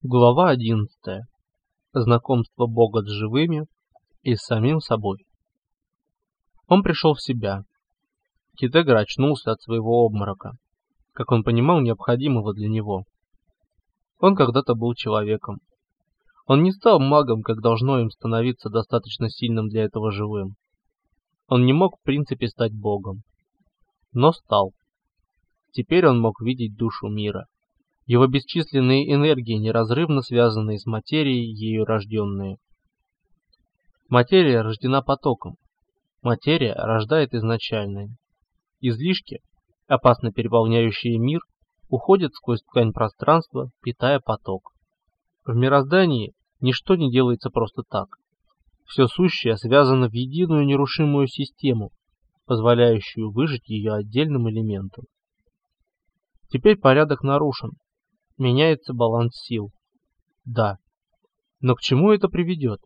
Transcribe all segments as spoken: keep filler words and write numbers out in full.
Глава одиннадцатая. Знакомство Бога с живыми и с самим собой. Он пришел в себя. Китегра очнулся от своего обморока, как он понимал, необходимого для него. Он когда-то был человеком. Он не стал магом, как должно им становиться достаточно сильным для этого живым. Он не мог в принципе стать Богом, но стал. Теперь он мог видеть душу мира. Его бесчисленные энергии, неразрывно связанные с материей, ею рожденные. Материя рождена потоком. Материя рождает изначальное. Излишки, опасно переполняющие мир, уходят сквозь ткань пространства, питая поток. В мироздании ничто не делается просто так. Все сущее связано в единую нерушимую систему, позволяющую выжить ее отдельным элементам. Теперь порядок нарушен. Меняется баланс сил. Да. Но к чему это приведет?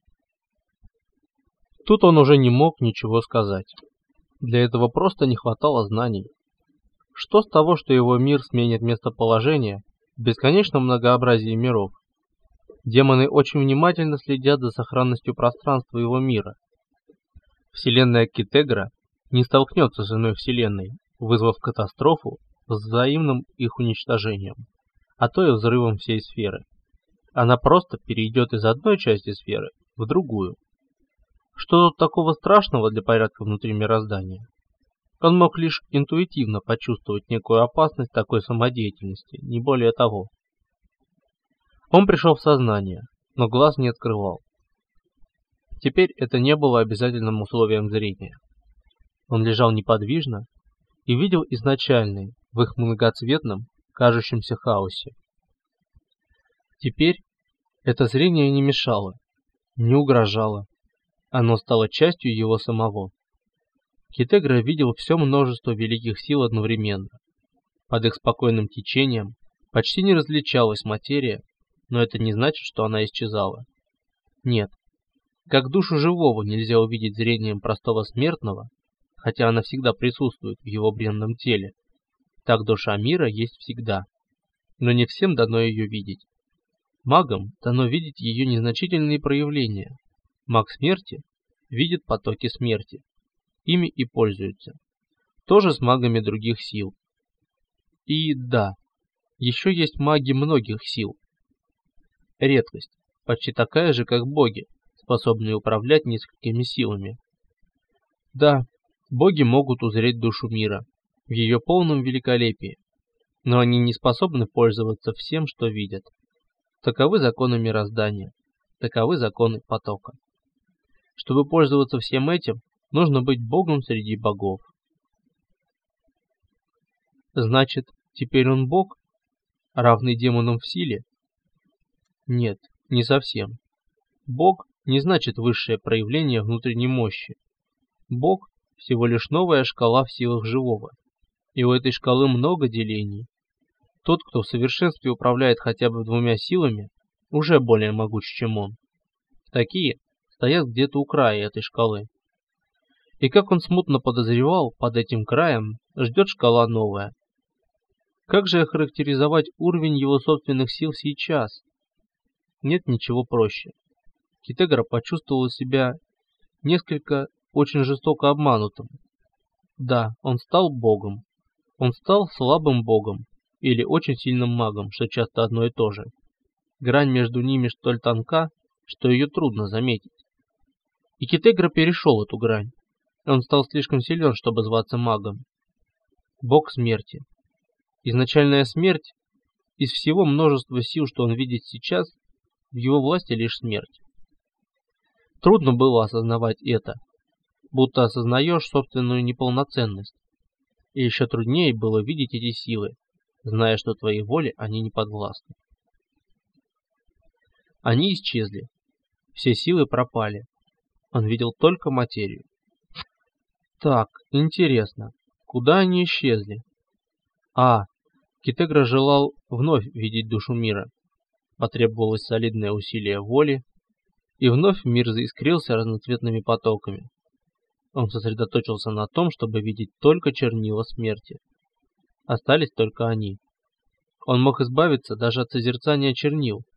Тут он уже не мог ничего сказать. Для этого просто не хватало знаний. Что с того, что его мир сменит местоположение в бесконечном многообразии миров? Демоны очень внимательно следят за сохранностью пространства его мира. Вселенная Китегра не столкнется с иной вселенной, вызвав катастрофу с взаимным их уничтожением, а то и взрывом всей сферы. Она просто перейдет из одной части сферы в другую. Что тут такого страшного для порядка внутри мироздания? Он мог лишь интуитивно почувствовать некую опасность такой самодеятельности, не более того. Он пришел в сознание, но глаз не открывал. Теперь это не было обязательным условием зрения. Он лежал неподвижно и видел изначальный, в их многоцветном, кажущемся хаосе. Теперь это зрение не мешало, не угрожало. Оно стало частью его самого. Китегра видел все множество великих сил одновременно. Под их спокойным течением почти не различалась материя, но это не значит, что она исчезала. Нет, как душу живого нельзя увидеть зрением простого смертного, хотя она всегда присутствует в его бренном теле, так душа мира есть всегда, но не всем дано ее видеть. Магам дано видеть ее незначительные проявления. Маг смерти видит потоки смерти. Ими и пользуется. Тоже с магами других сил. И да, еще есть маги многих сил. Редкость, почти такая же, как боги, способные управлять несколькими силами. Да, боги могут узреть душу мира в ее полном великолепии, но они не способны пользоваться всем, что видят. Таковы законы мироздания, таковы законы потока. Чтобы пользоваться всем этим, нужно быть богом среди богов. Значит, теперь он бог, равный демонам в силе? Нет, не совсем. Бог не значит высшее проявление внутренней мощи. Бог всего лишь новая шкала в силах живого. И у этой шкалы много делений. Тот, кто в совершенстве управляет хотя бы двумя силами, уже более могуч, чем он. Такие стоят где-то у края этой шкалы. И как он смутно подозревал, под этим краем ждет шкала новая. Как же охарактеризовать уровень его собственных сил сейчас? Нет ничего проще. Китегра почувствовал себя несколько очень жестоко обманутым. Да, он стал богом. Он стал слабым богом или очень сильным магом, что часто одно и то же. Грань между ними столь тонка, что ее трудно заметить. И Китегра перешел эту грань. Он стал слишком силен, чтобы зваться магом. Бог смерти. Изначальная смерть, из всего множества сил, что он видит сейчас, в его власти лишь смерть. Трудно было осознавать это, будто осознаешь собственную неполноценность. И еще труднее было видеть эти силы, зная, что твоей воле они не подвластны. Они исчезли. Все силы пропали. Он видел только материю. Так, интересно, куда они исчезли? А, Китегра желал вновь видеть душу мира. Потребовалось солидное усилие воли, и вновь мир заискрился разноцветными потоками. Он сосредоточился на том, чтобы видеть только чернила смерти. Остались только они. Он мог избавиться даже от созерцания чернил,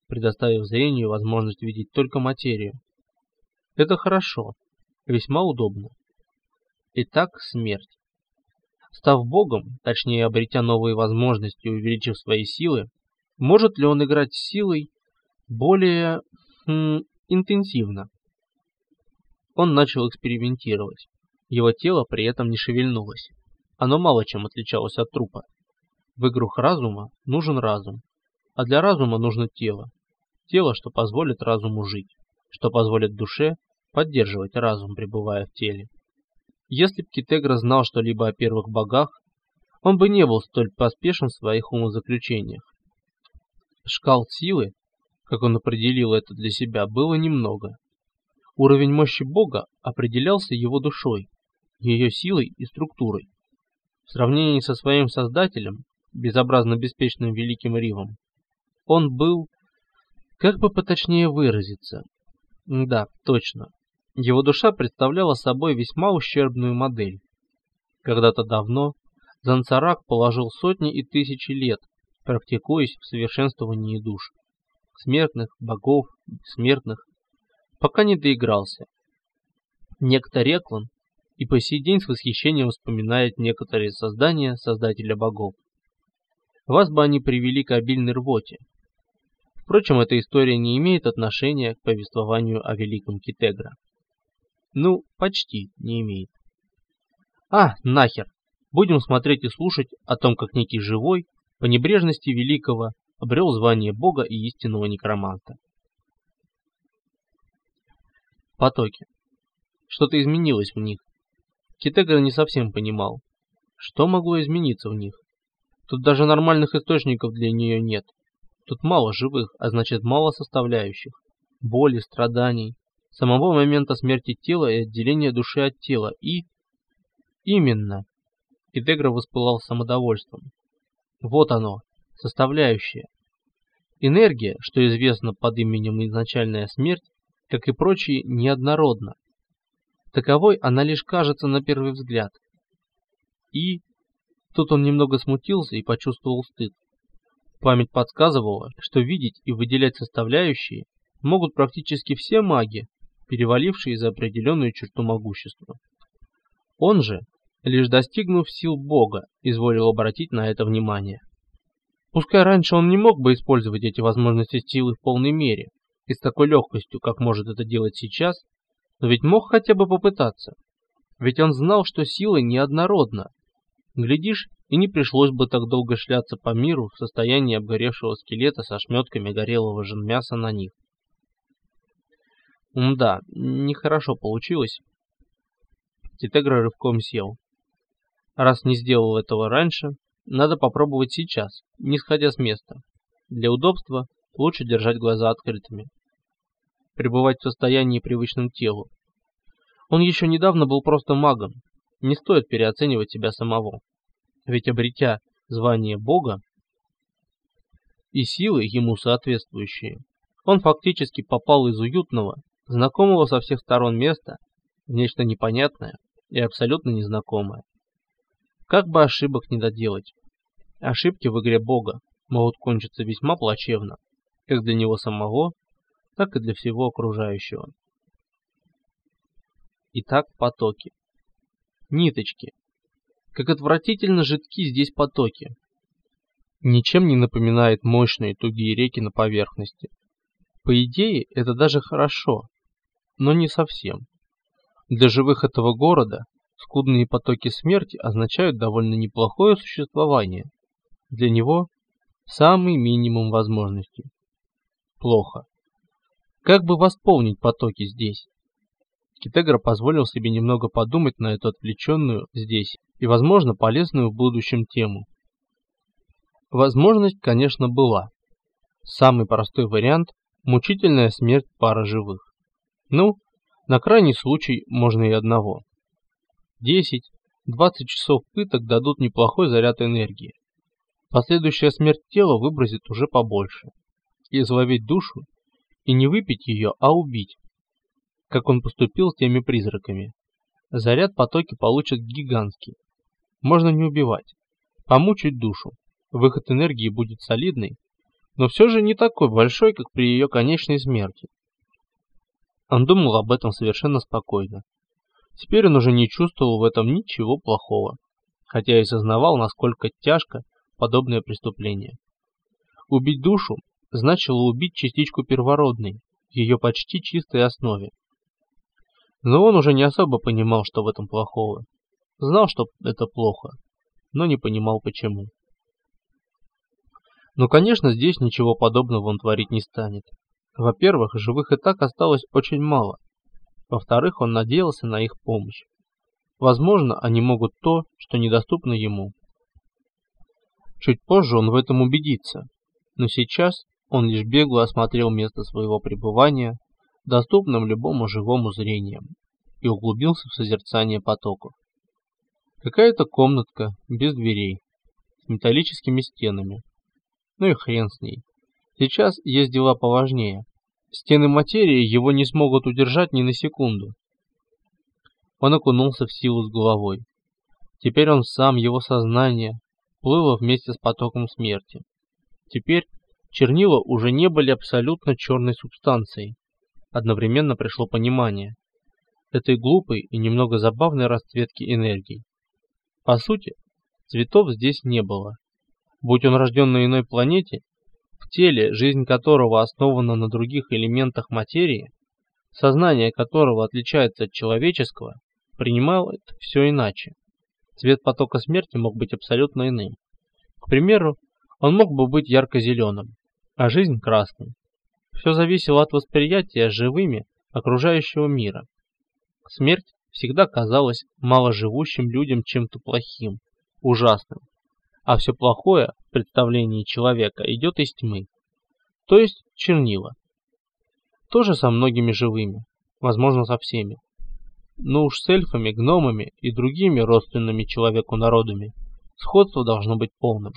предоставив зрению возможность видеть только материю. Это хорошо, весьма удобно. Итак, смерть. Став богом, точнее обретя новые возможности и увеличив свои силы, может ли он играть с силой более м, интенсивно? Он начал экспериментировать. Его тело при этом не шевельнулось. Оно мало чем отличалось от трупа. В играх разума нужен разум, а для разума нужно тело. Тело, что позволит разуму жить, что позволит душе поддерживать разум, пребывая в теле. Если б Китегра знал что-либо о первых богах, он бы не был столь поспешен в своих умозаключениях. Шкал силы, как он определил это для себя, было немного. Уровень мощи бога определялся его душой, ее силой и структурой. В сравнении со своим создателем, безобразно беспечным великим Ривом, он был, как бы поточнее выразиться, да, точно, его душа представляла собой весьма ущербную модель. Когда-то давно Занцарак положил сотни и тысячи лет, практикуясь в совершенствовании душ, смертных, богов, бессмертных, пока не доигрался. Некто Реклан и по сей день с восхищением вспоминает некоторые создания Создателя богов. Вас бы они привели к обильной рвоте. Впрочем, эта история не имеет отношения к повествованию о великом Китегра. Ну, почти не имеет. А, нахер! Будем смотреть и слушать о том, как некий живой, по небрежности великого, обрел звание бога и истинного некроманта. Потоки. Что-то изменилось в них. Китегра не совсем понимал, что могло измениться в них. Тут даже нормальных источников для нее нет. Тут мало живых, а значит мало составляющих. Боли, страданий, самого момента смерти тела и отделения души от тела. И... Именно. Китегра воспылал самодовольством. Вот оно, составляющее. Энергия, что известно под именем изначальная смерть, как и прочие, неоднородна. Таковой она лишь кажется на первый взгляд. И... Тут он немного смутился и почувствовал стыд. Память подсказывала, что видеть и выделять составляющие могут практически все маги, перевалившие за определенную черту могущества. Он же, лишь достигнув сил Бога, изволил обратить на это внимание. Пускай раньше он не мог бы использовать эти возможности силы в полной мере и с такой легкостью, как может это делать сейчас, но ведь мог хотя бы попытаться. Ведь он знал, что сила неоднородна. Глядишь, и не пришлось бы так долго шляться по миру в состоянии обгоревшего скелета со шметками горелого же мяса на них. Мда, нехорошо получилось. Китегра рывком сел. Раз не сделал этого раньше, надо попробовать сейчас, не сходя с места. Для удобства лучше держать глаза открытыми. Пребывать в состоянии привычным телу. Он еще недавно был просто магом. Не стоит переоценивать себя самого. Ведь обретя звание Бога и силы ему соответствующие, он фактически попал из уютного, знакомого со всех сторон места в нечто непонятное и абсолютно незнакомое. Как бы ошибок не доделать. Ошибки в игре Бога могут кончиться весьма плачевно, как для него самого, так и для всего окружающего. Итак, потоки. Ниточки. Как отвратительно жидки здесь потоки. Ничем не напоминает мощные тугие реки на поверхности. По идее, это даже хорошо, но не совсем. Для живых этого города скудные потоки смерти означают довольно неплохое существование. Для него самый минимум возможностей. Плохо. Как бы восполнить потоки здесь? Китегра позволил себе немного подумать на эту отвлеченную здесь и, возможно, полезную в будущем тему. Возможность, конечно, была. Самый простой вариант – мучительная смерть пары живых. Ну, на крайний случай можно и одного. десять-двадцать часов пыток дадут неплохой заряд энергии. Последующая смерть тела выбросит уже побольше. Изловить душу и не выпить ее, а убить, как он поступил с теми призраками. Заряд потоки получат гигантский. Можно не убивать, помучить душу. Выход энергии будет солидный, но все же не такой большой, как при ее конечной смерти. Он думал об этом совершенно спокойно. Теперь он уже не чувствовал в этом ничего плохого, хотя и сознавал, насколько тяжко подобное преступление. Убить душу значило убить частичку первородной, в ее почти чистой основе. Но он уже не особо понимал, что в этом плохого. Знал, что это плохо, но не понимал почему. Но, конечно, здесь ничего подобного он творить не станет. Во-первых, живых и так осталось очень мало. Во-вторых, он надеялся на их помощь. Возможно, они могут то, что недоступно ему. Чуть позже он в этом убедится, но сейчас он лишь бегло осмотрел место своего пребывания, доступным любому живому зрением, и углубился в созерцание потоков. Какая-то комнатка без дверей, с металлическими стенами. Ну и хрен с ней. Сейчас есть дела поважнее. Стены материи его не смогут удержать ни на секунду. Он окунулся в силу с головой. Теперь он сам, его сознание, плыло вместе с потоком смерти. Теперь чернила уже не были абсолютно черной субстанцией. Одновременно пришло понимание этой глупой и немного забавной расцветки энергии. По сути, цветов здесь не было. Будь он рожден на иной планете, в теле, жизнь которого основана на других элементах материи, сознание которого отличается от человеческого, принимал это все иначе. Цвет потока смерти мог быть абсолютно иным. К примеру, он мог бы быть ярко-зеленым, а жизнь красной. Все зависело от восприятия живыми окружающего мира. Смерть всегда казалась маложивущим людям чем-то плохим, ужасным, а все плохое в представлении человека идет из тьмы, то есть чернила. То же со многими живыми, возможно, со всеми. Но уж с эльфами, гномами и другими родственными человеку народами сходство должно быть полным.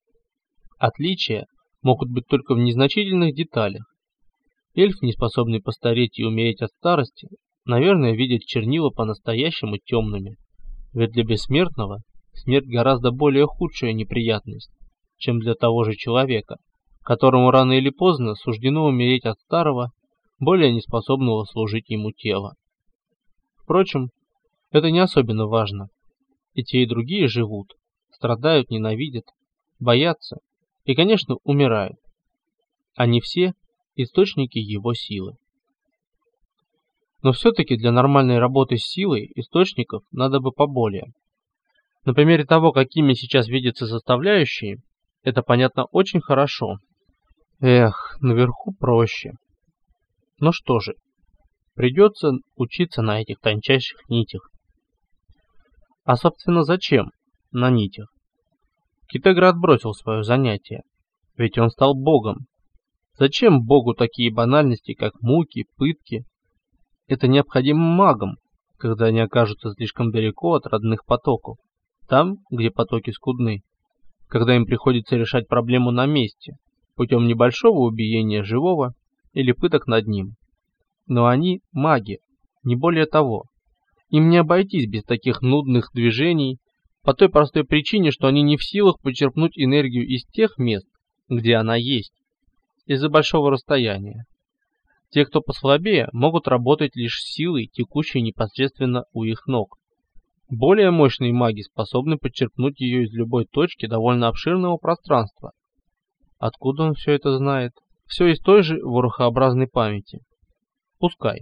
Отличия могут быть только в незначительных деталях. Эльф, не способный постареть и умереть от старости, наверное, видит чернила по-настоящему темными, ведь для бессмертного смерть гораздо более худшая неприятность, чем для того же человека, которому рано или поздно суждено умереть от старого, более неспособного служить ему тела. Впрочем, это не особенно важно. И те, и другие живут, страдают, ненавидят, боятся и, конечно, умирают. Они все источники его силы. Но все-таки для нормальной работы с силой источников надо бы поболее. На примере того, какими сейчас видятся составляющие, это понятно очень хорошо. Эх, наверху проще. Ну что же, придется учиться на этих тончайших нитях. А собственно зачем на нитях? Китегра отбросил свое занятие, ведь он стал богом. Зачем богу такие банальности, как муки, пытки? Это необходимо магам, когда они окажутся слишком далеко от родных потоков, там, где потоки скудны, когда им приходится решать проблему на месте, путем небольшого убиения живого или пыток над ним. Но они маги, не более того. Им не обойтись без таких нудных движений, по той простой причине, что они не в силах почерпнуть энергию из тех мест, где она есть, из-за большого расстояния. Те, кто послабее, могут работать лишь силой, текущей непосредственно у их ног. Более мощные маги способны почерпнуть ее из любой точки довольно обширного пространства. Откуда он все это знает? Все из той же ворохообразной памяти. Пускай.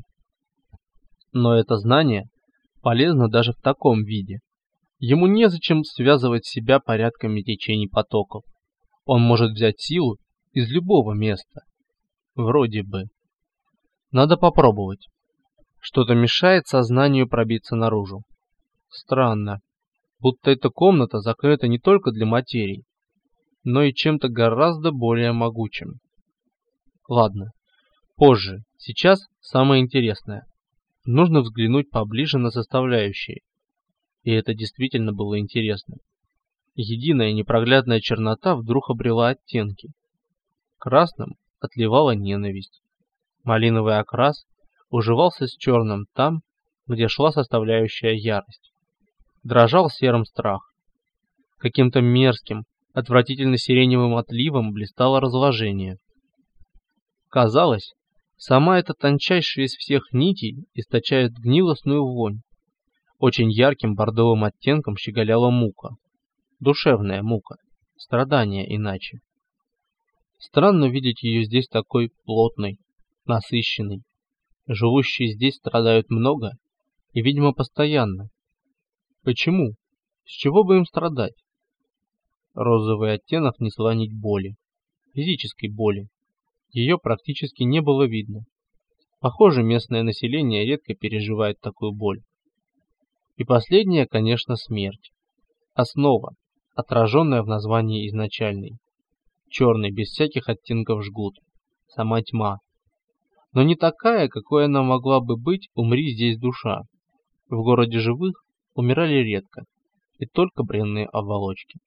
Но это знание полезно даже в таком виде. Ему незачем связывать себя порядками течений потоков. Он может взять силу из любого места. Вроде бы. Надо попробовать. Что-то мешает сознанию пробиться наружу. Странно. Будто эта комната закрыта не только для материи, но и чем-то гораздо более могучим. Ладно. Позже. Сейчас самое интересное. Нужно взглянуть поближе на составляющие. И это действительно было интересно. Единая непроглядная чернота вдруг обрела оттенки. Красным отливала ненависть. Малиновый окрас уживался с черным там, где шла составляющая ярость. Дрожал серым страх. Каким-то мерзким, Отвратительно сиреневым отливом блистало разложение. Казалось, сама эта тончайшая из всех нитей источает гнилостную вонь. Очень ярким бордовым оттенком щеголяла мука. Душевная мука. Страдание иначе. Странно видеть ее здесь такой плотной, насыщенной. Живущие здесь страдают много и, видимо, постоянно. Почему? С чего бы им страдать? Розовый оттенок несла нить боли. Физической боли. Ее практически не было видно. Похоже, местное население редко переживает такую боль. И последняя, конечно, смерть. Основа, отраженная в названии изначальной. Черный, без всяких оттенков жгут. Сама тьма. Но не такая, какой она могла бы быть, умри здесь душа. В городе живых умирали редко. И только бренные оболочки.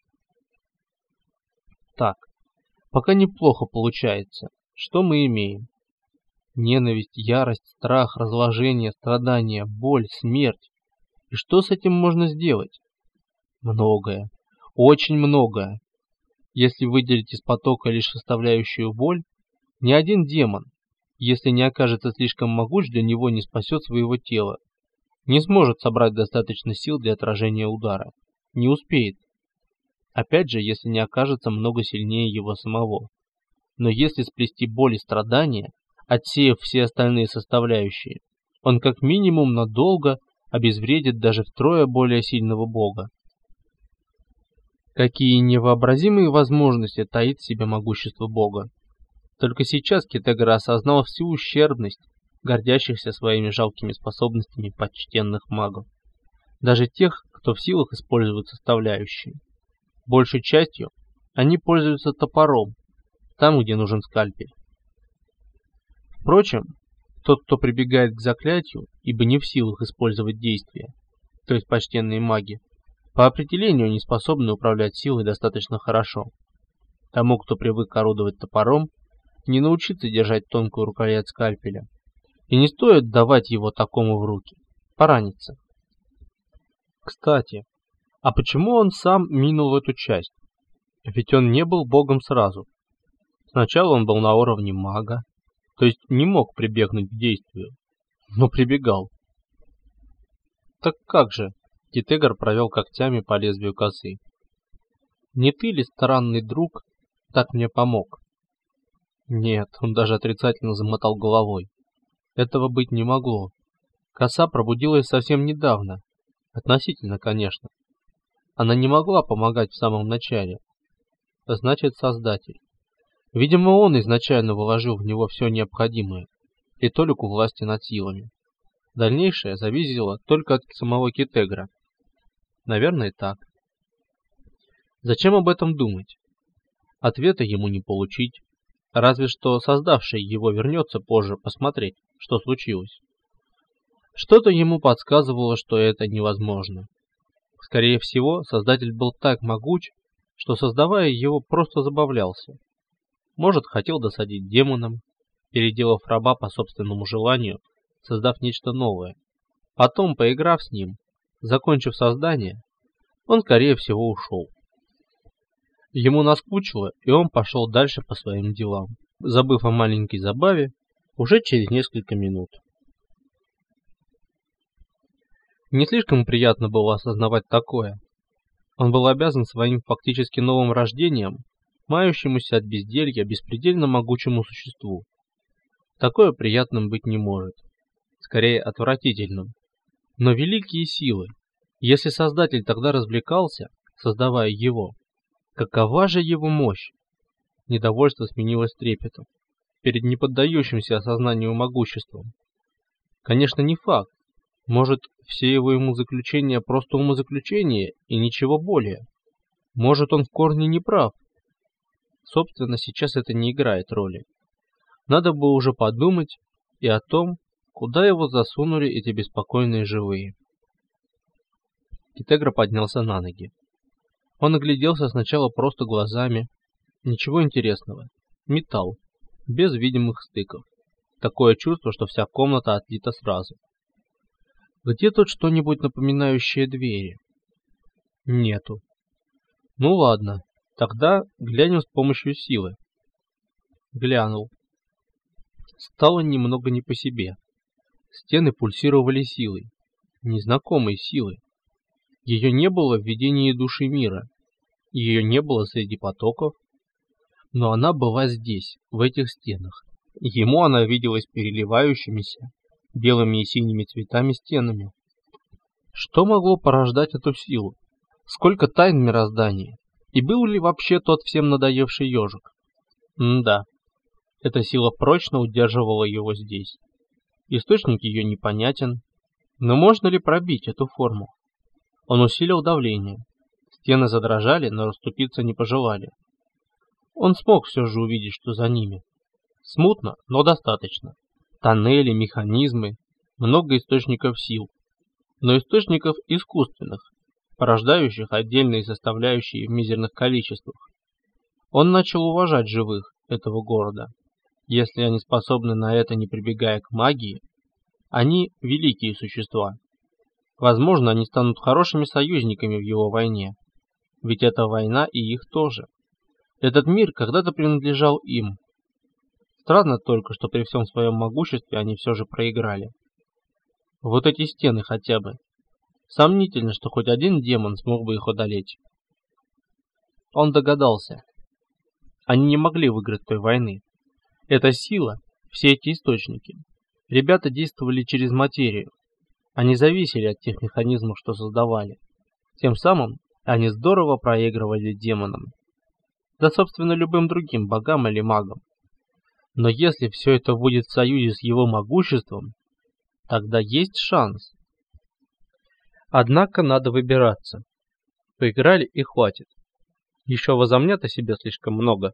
Так, пока неплохо получается. Что мы имеем? Ненависть, ярость, страх, разложение, страдания, боль, смерть. И что с этим можно сделать? Многое. Очень многое. Если выделить из потока лишь составляющую боль, ни один демон, если не окажется слишком могуч, для него не спасет своего тела. Не сможет собрать достаточно сил для отражения удара. Не успеет. Опять же, если не окажется много сильнее его самого. Но если сплести боль и страдания, отсеяв все остальные составляющие, он как минимум надолго обезвредит даже втрое более сильного бога. Какие невообразимые возможности таит в себе могущество бога. Только сейчас Китегра осознал всю ущербность гордящихся своими жалкими способностями почтенных магов. Даже тех, кто в силах использовать составляющие. Большей частью они пользуются топором, там, где нужен скальпель. Впрочем, тот, кто прибегает к заклятию, ибо не в силах использовать действия, то есть почтенные маги, по определению не способны управлять силой достаточно хорошо. Тому, кто привык орудовать топором, не научиться держать тонкую рукоять скальпеля. И не стоит давать его такому в руки. Поранится. Кстати, а почему он сам минул эту часть? Ведь он не был богом сразу. Сначала он был на уровне мага, то есть не мог прибегнуть к действию, но прибегал. Так как же? Китегр провел когтями по лезвию косы. Не ты ли, странный друг, так мне помог? Нет, он даже отрицательно замотал головой. Этого быть не могло. Коса пробудилась совсем недавно. Относительно, конечно. Она не могла помогать в самом начале. Значит, Создатель. Видимо, он изначально вложил в него все необходимое, и толику власти над силами. Дальнейшее зависело только от самого Китегра. Наверное, так. Зачем об этом думать? Ответа ему не получить. Разве что создавший его вернется позже посмотреть, что случилось. Что-то ему подсказывало, что это невозможно. Скорее всего, Создатель был так могуч, что, создавая его, просто забавлялся. Может, хотел досадить демонам, переделав раба по собственному желанию, создав нечто новое. Потом, поиграв с ним, закончив создание, он, скорее всего, ушел. Ему наскучило, и он пошел дальше по своим делам, забыв о маленькой забаве уже через несколько минут. Не слишком приятно было осознавать такое. Он был обязан своим фактически новым рождением, мающемуся от безделья беспредельно могучему существу. Такое приятным быть не может. Скорее, отвратительным. Но великие силы. Если Создатель тогда развлекался, создавая его, какова же его мощь? Недовольство сменилось трепетом перед неподдающимся осознанию могуществом. Конечно, не факт. Может, все его умозаключения просто умозаключения и ничего более. Может, он в корне не прав. Собственно, сейчас это не играет роли. Надо бы уже подумать и о том, куда его засунули эти беспокойные живые. Китегра поднялся на ноги. Он огляделся сначала просто глазами. Ничего интересного. Металл. Без видимых стыков. Такое чувство, что вся комната отлита сразу. Где тут что-нибудь напоминающее двери? Нету. Ну ладно, Тогда глянем с помощью силы. Глянул. Стало немного не по себе. Стены пульсировали силой. Незнакомой силой. Ее не было в видении души мира. Ее не было среди потоков. Но она была здесь, в этих стенах. Ему она виделась переливающимися белыми и синими цветами стенами. Что могло порождать эту силу? Сколько тайн в мироздании? И был ли вообще тот всем надоевший ежик? М-да, эта сила прочно удерживала его здесь. Источник ее непонятен, но можно ли пробить эту форму? Он усилил давление. Стены задрожали, но расступиться не пожелали. Он смог все же увидеть, что за ними. Смутно, но достаточно. Тоннели, механизмы, много источников сил. Но источников искусственных, порождающих отдельные составляющие в мизерных количествах. Он начал уважать живых этого города. Если они способны на это, не прибегая к магии, они великие существа. Возможно, они станут хорошими союзниками в его войне. Ведь это война и их тоже. Этот мир когда-то принадлежал им. Странно только, что при всем своем могуществе они все же проиграли. Вот эти стены хотя бы. Сомнительно, что хоть один демон смог бы их одолеть. Он догадался. Они не могли выиграть той войны. Эта сила, все эти источники. Ребята действовали через материю. Они зависели от тех механизмов, что создавали. Тем самым они здорово проигрывали демонам. Да, собственно, любым другим богам или магам. Но если все это будет в союзе с его могуществом, тогда есть шанс. Однако надо выбираться. Поиграли и хватит. Еще возомнят о себе слишком много.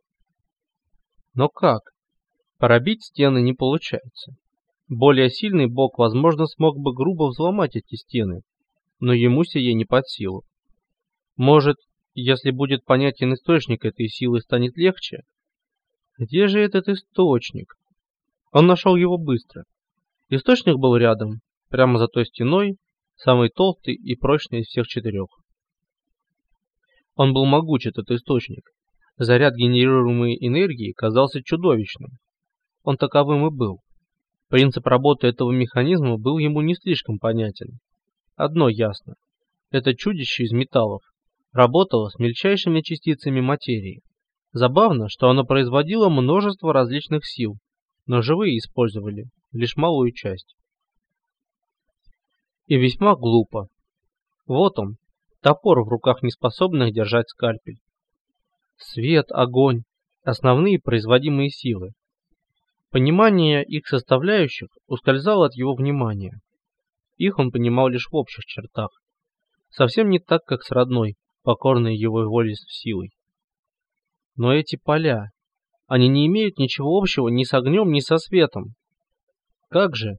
Но как? Пробить стены не получается. Более сильный бог, возможно, смог бы грубо взломать эти стены, но ему сие не под силу. Может, если будет понятен источник этой силы, станет легче? Где же этот источник? Он нашел его быстро. Источник был рядом, прямо за той стеной, самый толстый и прочный из всех четырех. Он был могуч, этот источник. Заряд генерируемой энергии казался чудовищным. Он таковым и был. Принцип работы этого механизма был ему не слишком понятен. Одно ясно. Это чудище из металлов работало с мельчайшими частицами материи. Забавно, что оно производило множество различных сил, но живые использовали лишь малую часть. И весьма глупо. Вот он, топор в руках неспособных держать скальпель. Свет, огонь, основные производимые силы. Понимание их составляющих ускользало от его внимания. Их он понимал лишь в общих чертах. Совсем не так, как с родной, покорной его воле с силой. Но эти поля, они не имеют ничего общего ни с огнем, ни со светом. Как же?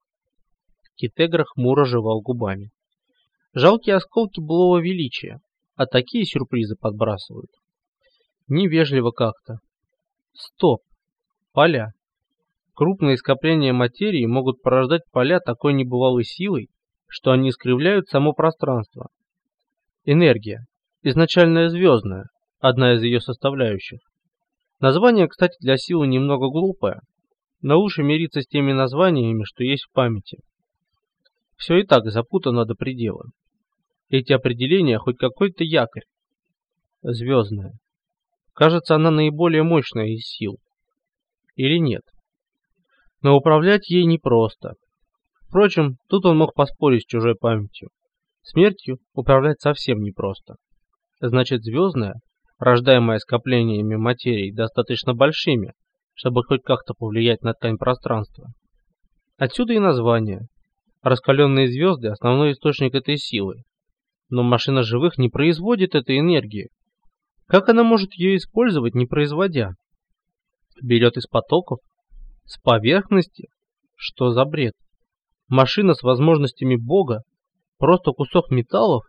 Китегра хмуро жевал губами. Жалкие осколки былого величия, а такие сюрпризы подбрасывают. Невежливо как-то. Стоп! Поля. Крупные скопления материи могут порождать поля такой небывалой силой, что они искривляют само пространство. Энергия. Изначальная звездная, одна из ее составляющих. Название, кстати, для силы немного глупое, но лучше мириться с теми названиями, что есть в памяти. Все и так запутано до предела. Эти определения хоть какой-то якорь. Звездная. Кажется, она наиболее мощная из сил. Или нет? Но управлять ей непросто. Впрочем, тут он мог поспорить с чужой памятью. Смертью управлять совсем непросто. Значит, звездная, рождаемая скоплениями материи, достаточно большими, чтобы хоть как-то повлиять на ткань пространства. Отсюда и название. Раскаленные звезды – основной источник этой силы. Но машина живых не производит этой энергии. Как она может ее использовать, не производя? Берет из потоков? С поверхности? Что за бред? Машина с возможностями Бога? Просто кусок металлов?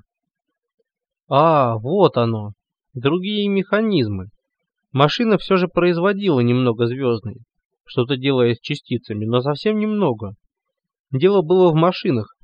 А, вот оно. Другие механизмы. Машина все же производила немного звездной, что-то делая с частицами, но совсем немного. Дело было в машинах,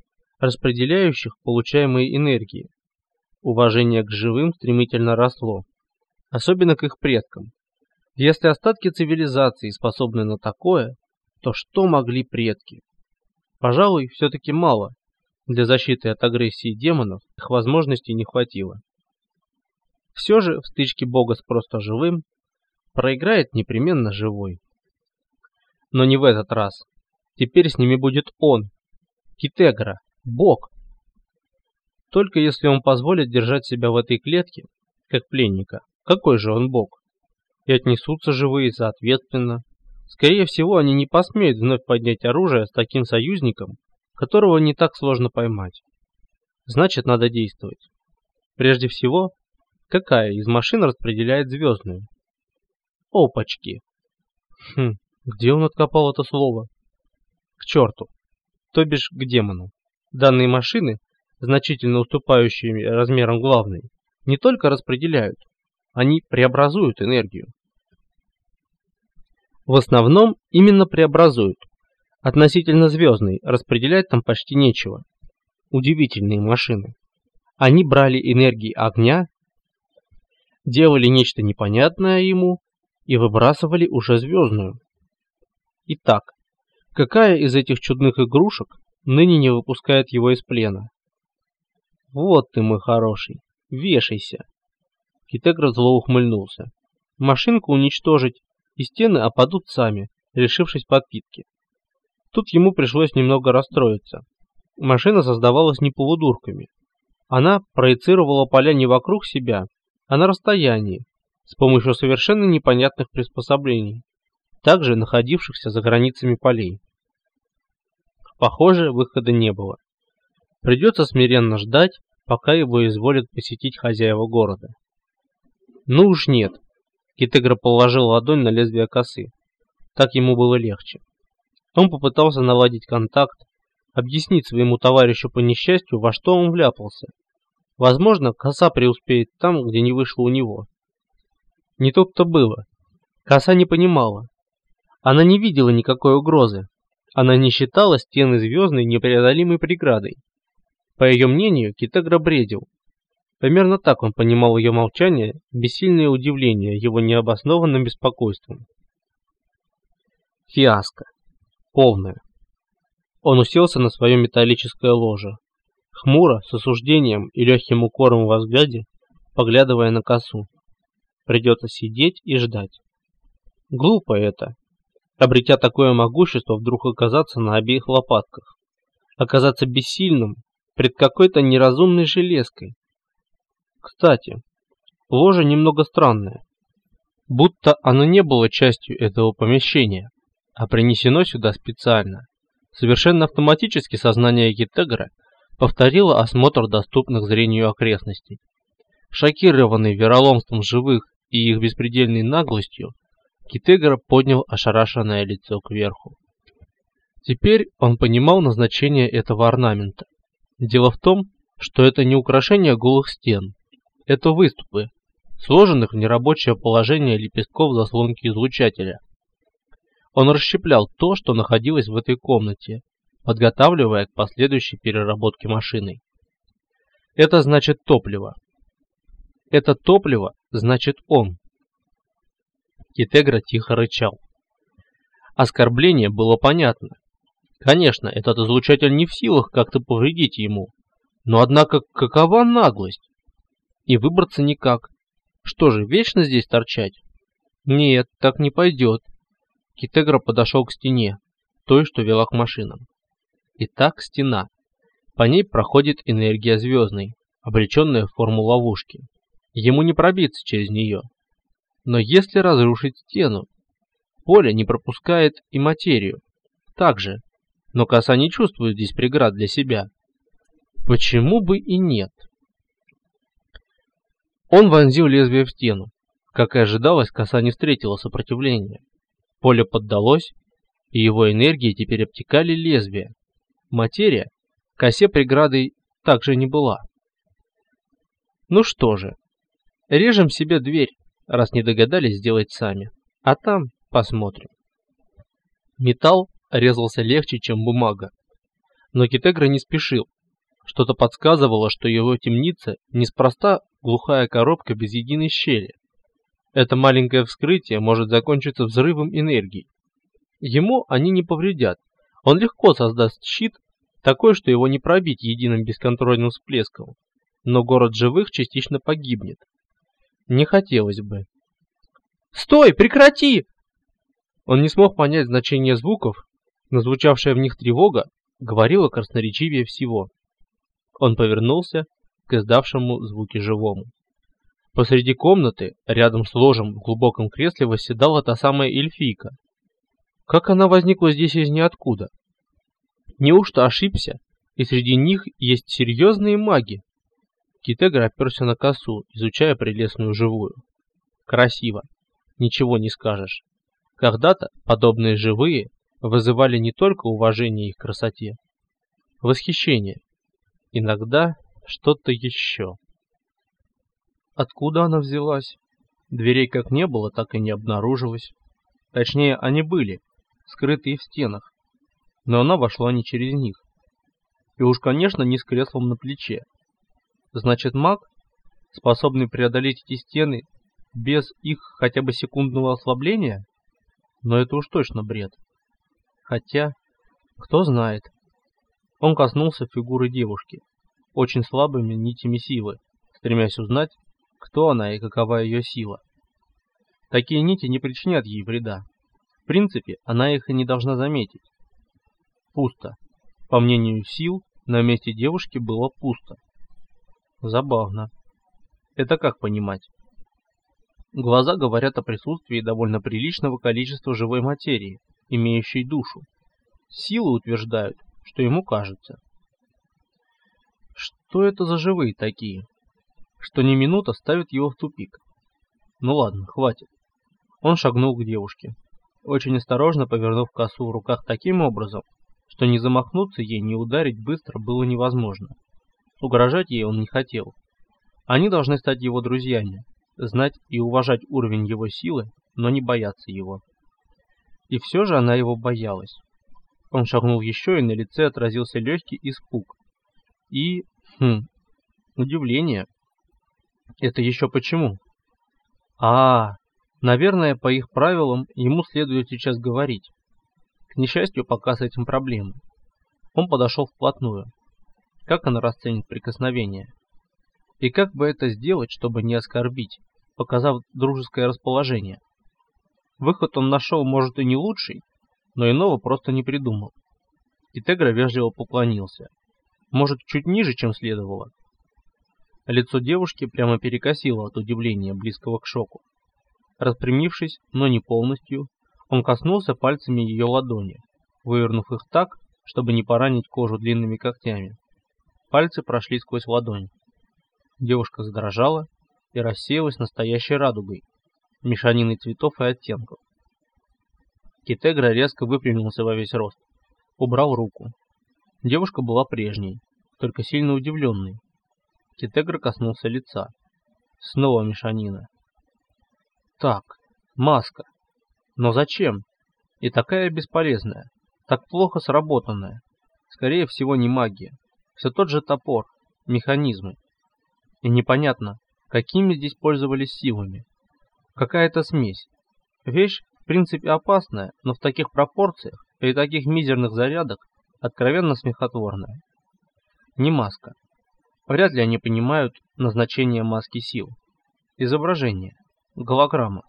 распределяющих получаемые энергии. Уважение к живым стремительно росло. особенно к их предкам. Если остатки цивилизации способны на такое, то что могли предки? Пожалуй, все-таки мало. Для защиты от агрессии демонов их возможностей не хватило. Все же в стычке бога с просто живым проиграет непременно живой. Но не в этот раз. Теперь с ними будет он, Китегра, бог. Только если он позволит держать себя в этой клетке, как пленника, какой же он бог? И отнесутся живые соответственно. Скорее всего, они не посмеют вновь поднять оружие с таким союзником, которого не так сложно поймать. Значит, надо действовать. Прежде всего, какая из машин распределяет звездную? Опачки. Хм, где он откопал это слово? К черту. То бишь к демону. Данные машины, значительно уступающие размерам главной, не только распределяют, они преобразуют энергию. В основном именно преобразуют. Относительно звездной распределять там почти нечего. Удивительные машины. Они брали энергии огня, делали нечто непонятное ему и выбрасывали уже звездную. Итак, какая из этих чудных игрушек ныне не выпускает его из плена? Вот ты, мой хороший, вешайся. Китегра зло ухмыльнулся. Машинку уничтожить, и стены опадут сами, лишившись подпитки. Тут ему пришлось немного расстроиться. Машина создавалась не полудурками. Она проецировала поля не вокруг себя, а на расстоянии, с помощью совершенно непонятных приспособлений, также находившихся за границами полей. Похоже, выхода не было. Придется смиренно ждать, пока его изволят посетить хозяева города. Ну уж нет. Китегра положил ладонь на лезвие косы. Так ему было легче. Он попытался наладить контакт, объяснить своему товарищу по несчастью, во что он вляпался. Возможно, коса преуспеет там, где не вышло у него. Не тут-то было. Коса не понимала. Она не видела никакой угрозы. Она не считала стены звездной непреодолимой преградой. По ее мнению, Китегра бредил. Примерно так он понимал ее молчание, бессильное удивление его необоснованным беспокойством. Фиаско. Полное. Он уселся на свое металлическое ложе, хмуро, с осуждением и легким укором во взгляде, поглядывая на косу. Придется сидеть и ждать. Глупо это. Обретя такое могущество, вдруг оказаться на обеих лопатках. Оказаться бессильным пред какой-то неразумной железкой. Кстати, ложе немного странное. Будто оно не было частью этого помещения, а принесено сюда специально. Совершенно автоматически сознание Китегра повторило осмотр доступных зрению окрестностей. Шокированный вероломством живых и их беспредельной наглостью, Китегра поднял ошарашенное лицо кверху. Теперь он понимал назначение этого орнамента. Дело в том, что это не украшение голых стен. Это выступы, сложенных в нерабочее положение лепестков заслонки излучателя. Он расщеплял то, что находилось в этой комнате, подготавливая к последующей переработке машиной. Это значит топливо. Это топливо значит он. Китегра тихо рычал. Оскорбление было понятно. Конечно, этот излучатель не в силах как-то повредить ему. Но однако какова наглость? И выбраться никак. Что же, вечно здесь торчать? Нет, так не пойдет. Китегра подошел к стене, той, что вела к машинам. Итак, стена. По ней проходит энергия звездной, обреченная в форму ловушки. Ему не пробиться через нее. Но если разрушить стену, поле не пропускает и материю. Так же. Но коса не чувствует здесь преград для себя. Почему бы и нет? Он вонзил лезвие в стену. Как и ожидалось, коса не встретила сопротивления. Поле поддалось, и его энергии теперь обтекали лезвие. Материя косе преградой также не была. Ну что же, режем себе дверь, раз не догадались сделать сами. А там посмотрим. Металл резался легче, чем бумага. Но Китегра не спешил. Что-то подсказывало, что его темница неспроста глухая коробка без единой щели. Это маленькое вскрытие может закончиться взрывом энергии. Ему они не повредят. Он легко создаст щит, такой, что его не пробить единым бесконтрольным всплеском. Но город живых частично погибнет. Не хотелось бы. «Стой! Прекрати!» Он не смог понять значение звуков, но звучавшая в них тревога говорила красноречивее всего. Он повернулся к издавшему звуки живому. Посреди комнаты, рядом с ложем в глубоком кресле, восседала та самая эльфийка. Как она возникла здесь из ниоткуда? Неужто ошибся, и среди них есть серьезные маги? Китегра оперся на косу, изучая прелестную живую. Красиво, ничего не скажешь. Когда-то подобные живые вызывали не только уважение их красоте, восхищение, иногда что-то еще. Откуда она взялась? Дверей как не было, так и не обнаружилось. Точнее, они были, скрытые в стенах, но она вошла не через них. И уж, конечно, не с креслом на плече. Значит, маг, способный преодолеть эти стены без их хотя бы секундного ослабления? Но это уж точно бред. Хотя, кто знает. Он коснулся фигуры девушки, очень слабыми нитями силы, стремясь узнать, кто она и какова ее сила. Такие нити не причинят ей вреда. В принципе, она их и не должна заметить. Пусто. По мнению сил, на месте девушки было пусто. Забавно. Это как понимать? Глаза говорят о присутствии довольно приличного количества живой материи, имеющей душу. Силы утверждают, что ему кажется. Что это за живые такие? Что ни минута ставит его в тупик. Ну ладно, хватит. Он шагнул к девушке, очень осторожно повернув косу в руках таким образом, что не замахнуться ей, не ударить быстро было невозможно. Угрожать ей он не хотел. Они должны стать его друзьями, знать и уважать уровень его силы, но не бояться его. И все же она его боялась. Он шагнул еще, и на лице отразился легкий испуг. И... хм... удивление. Это еще почему? А, наверное, по их правилам ему следует сейчас говорить. К несчастью, пока с этим проблемы. Он подошел вплотную. Как она расценит прикосновение? И как бы это сделать, чтобы не оскорбить, показав дружеское расположение? Выход он нашел, может, и не лучший, но иного просто не придумал. Китегра вежливо поклонился. Может, чуть ниже, чем следовало. Лицо девушки прямо перекосило от удивления, близкого к шоку. Распрямившись, но не полностью, он коснулся пальцами ее ладони, вывернув их так, чтобы не поранить кожу длинными когтями. Пальцы прошли сквозь ладонь. Девушка задрожала и рассеялась настоящей радугой, мешаниной цветов и оттенков. Китегра резко выпрямился во весь рост, убрал руку. Девушка была прежней, только сильно удивленной. Китегра коснулся лица. Снова мешанина. Так, маска. Но зачем? И такая бесполезная, так плохо сработанная. Скорее всего, не магия. Все тот же топор, механизмы. И непонятно, какими здесь пользовались силами. Какая-то смесь. Вещь, в принципе, опасная, но в таких пропорциях, при таких мизерных зарядах, откровенно смехотворная. Не маска. Вряд ли они понимают назначение маски сил. Изображение. Голограмма.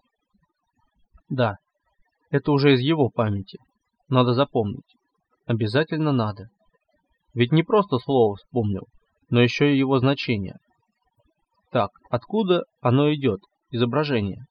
Да, это уже из его памяти. Надо запомнить. Обязательно надо. Ведь не просто слово вспомнил, но еще и его значение. Так, откуда оно идет, изображение?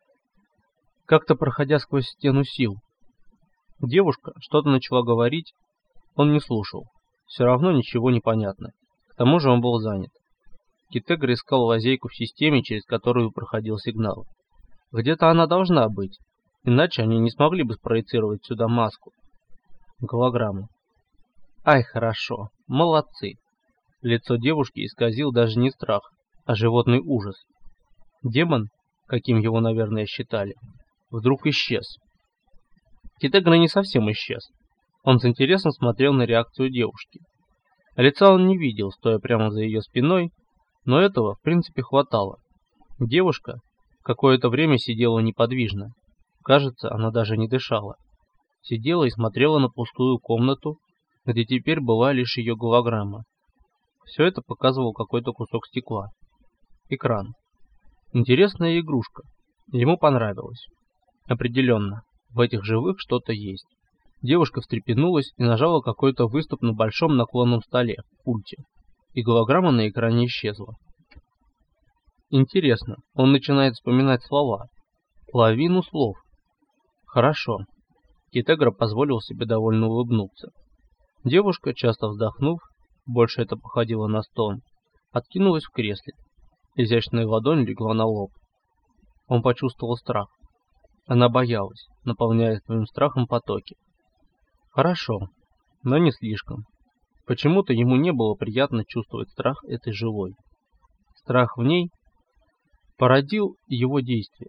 Как-то проходя сквозь стену сил. Девушка что-то начала говорить, он не слушал. Все равно ничего не понятно. К тому же он был занят. Китегра искал лазейку в системе, через которую проходил сигнал. Где-то она должна быть, иначе они не смогли бы спроецировать сюда маску. Голограмму. Ай, хорошо, молодцы. Лицо девушки исказил даже не страх, а животный ужас. Демон, каким его, наверное, считали, вдруг исчез. Китегра не совсем исчез. Он с интересом смотрел на реакцию девушки. Лица он не видел, стоя прямо за ее спиной, но этого, в принципе, хватало. Девушка, Какое-то время сидела неподвижно. Кажется, она даже не дышала. Сидела и смотрела на пустую комнату, где теперь была лишь ее голограмма. Все это показывал какой-то кусок стекла. Экран. Интересная игрушка. Ему понравилось. Определенно, в этих живых что-то есть. Девушка встрепенулась и нажала какой-то выступ на большом наклонном столе, пульте, и голограмма на экране исчезла. Интересно, он начинает вспоминать слова. Половину слов. Хорошо. Китегра позволил себе довольно улыбнуться. Девушка, часто вздохнув, больше это походило на стон, откинулась в кресле. Изящная ладонь легла на лоб. Он почувствовал страх. Она боялась, наполняя своим страхом потоки. Хорошо, но не слишком. Почему-то ему не было приятно чувствовать страх этой живой. Страх в ней породил его действие.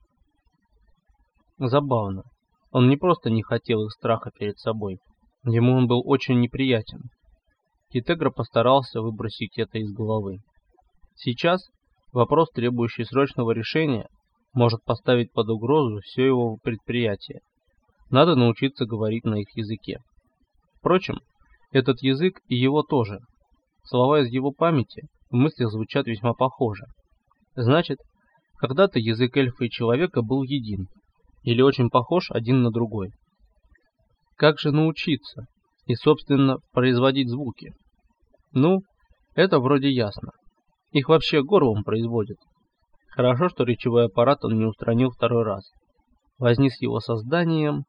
Забавно. Он не просто не хотел их страха перед собой. Ему он был очень неприятен. Китегра постарался выбросить это из головы. Сейчас вопрос, требующий срочного решения, может поставить под угрозу все его предприятие. Надо научиться говорить на их языке. Впрочем, этот язык и его тоже. Слова из его памяти в мыслях звучат весьма похоже. Значит, когда-то язык эльфа и человека был един, или очень похож один на другой. Как же научиться и, собственно, производить звуки? Ну, это вроде ясно. Их вообще горлом производят. Хорошо, что речевой аппарат он не устранил второй раз. Возни с его созданием.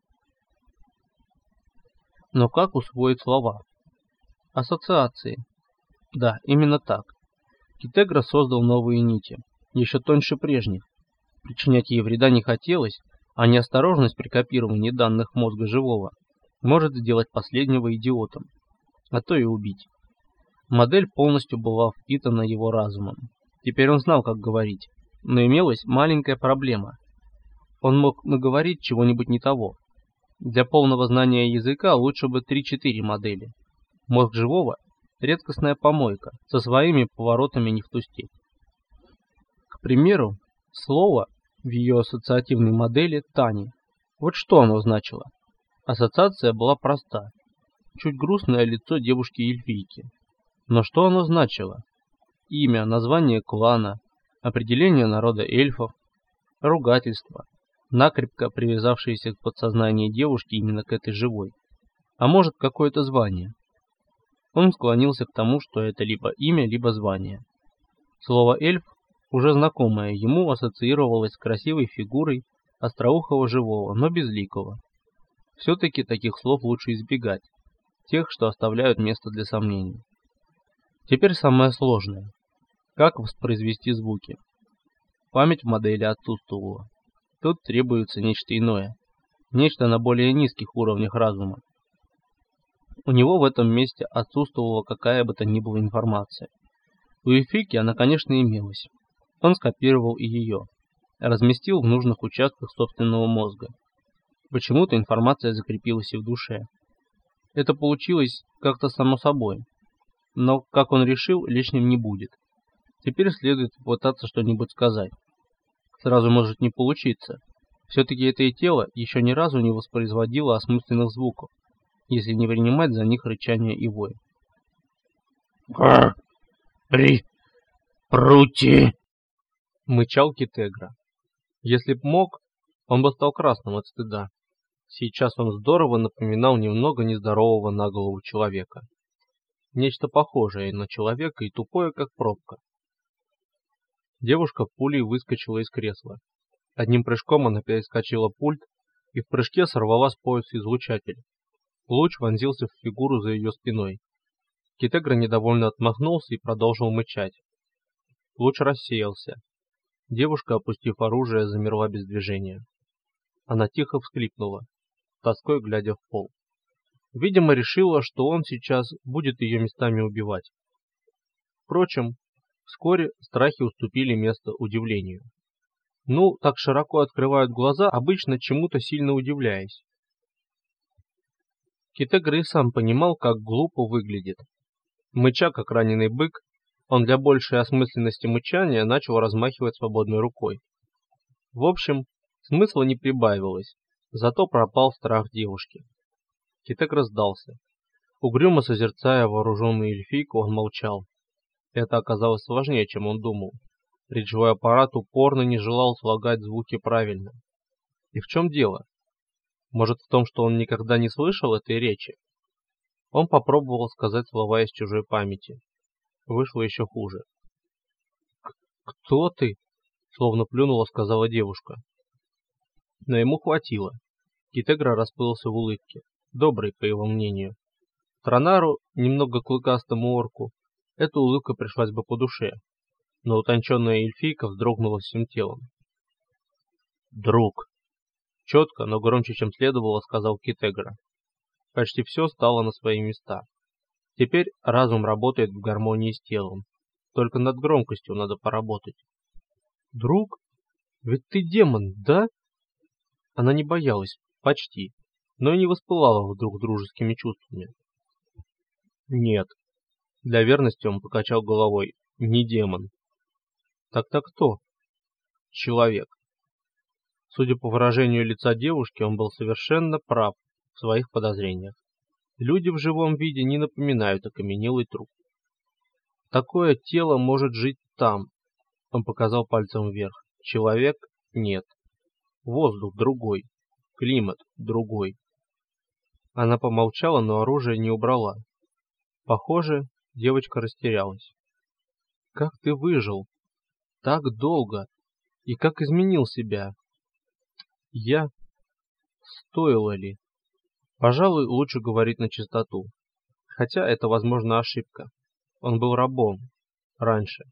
Но как усвоить слова? Ассоциации. Да, именно так. Китегра создал новые нити, еще тоньше прежних. Причинять ей вреда не хотелось, а неосторожность при копировании данных мозга живого может сделать последнего идиотом, а то и убить. Модель полностью была впитана его разумом. Теперь он знал, как говорить, но имелась маленькая проблема. Он мог наговорить чего-нибудь не того. Для полного знания языка лучше бы три-четыре модели. Мозг живого – редкостная помойка, со своими поворотами не в ту степь. К примеру, слово в ее ассоциативной модели «Тани». Вот что оно значило. Ассоциация была проста. Чуть грустное лицо девушки-эльфийки. Но что оно значило? Имя, название клана, определение народа эльфов, ругательство, накрепко привязавшееся к подсознанию девушки именно к этой живой. А может, какое-то звание. Он склонился к тому, что это либо имя, либо звание. Слово «эльф», уже знакомое ему, ассоциировалось с красивой фигурой остроухого живого, но безликого. Все-таки таких слов лучше избегать, тех, что оставляют место для сомнений. Теперь самое сложное. Как воспроизвести звуки? Память в модели отсутствовала. Тут требуется нечто иное, нечто на более низких уровнях разума. У него в этом месте отсутствовала какая бы то ни была информация. У эльфийки она, конечно, имелась. Он скопировал и ее, разместил в нужных участках собственного мозга. Почему-то информация закрепилась и в душе. Это получилось как-то само собой. Но, как он решил, лишним не будет. Теперь следует попытаться что-нибудь сказать. Сразу может не получиться. Все-таки это и тело еще ни разу не воспроизводило осмысленных звуков, если не принимать за них рычание и вой. «При... прути!» — мычал Китегра. Если б мог, он бы стал красным от стыда. Сейчас он здорово напоминал немного нездорового на голову человека. Нечто похожее на человека и тупое, как пробка. Девушка пулей выскочила из кресла. Одним прыжком она перескочила пульт и в прыжке сорвала с пояса излучатель. Луч вонзился в фигуру за ее спиной. Китегра недовольно отмахнулся и продолжил мычать. Луч рассеялся. Девушка, опустив оружие, замерла без движения. Она тихо всхлипнула, тоской глядя в пол. Видимо, решила, что он сейчас будет ее местами убивать. Впрочем, вскоре страхи уступили место удивлению. Ну, так широко открывают глаза, обычно чему-то сильно удивляясь. Китегра и сам понимал, как глупо выглядит. Мыча, как раненый бык, он для большей осмысленности мычания начал размахивать свободной рукой. В общем, смысла не прибавилось, зато пропал страх девушки. Китегра сдался. Угрюмо созерцая вооруженную эльфийку, он молчал. Это оказалось сложнее, чем он думал. Речевой аппарат упорно не желал слагать звуки правильно. И в чем дело? Может, в том, что он никогда не слышал этой речи? Он попробовал сказать слова из чужой памяти. Вышло еще хуже. «Кто ты?» — словно плюнула, сказала девушка. Но ему хватило. Китегра расплылся в улыбке, доброй, по его мнению. Тронару, немного клыкастому орку, эта улыбка пришлась бы по душе, но утонченная эльфийка вздрогнула всем телом. «Друг!» — четко, но громче, чем следовало, сказал Китегра. Почти все стало на свои места. Теперь разум работает в гармонии с телом. Только над громкостью надо поработать. «Друг? Ведь ты демон, да?» Она не боялась, почти, но и не воспылала вдруг дружескими чувствами. «Нет». Для верности он покачал головой. «Не демон». «Так-то кто?» «Человек». Судя по выражению лица девушки, он был совершенно прав в своих подозрениях. Люди в живом виде не напоминают окаменелый труп. Такое тело может жить там. Он показал пальцем вверх. Человек — нет. Воздух другой. Климат другой. Она помолчала, но оружие не убрала. Похоже, девочка растерялась. «Как ты выжил? Так долго? И как изменил себя?» «Я? Стоило ли?» Пожалуй, лучше говорить на чистоту. Хотя это, возможно, ошибка. Он был рабом. Раньше.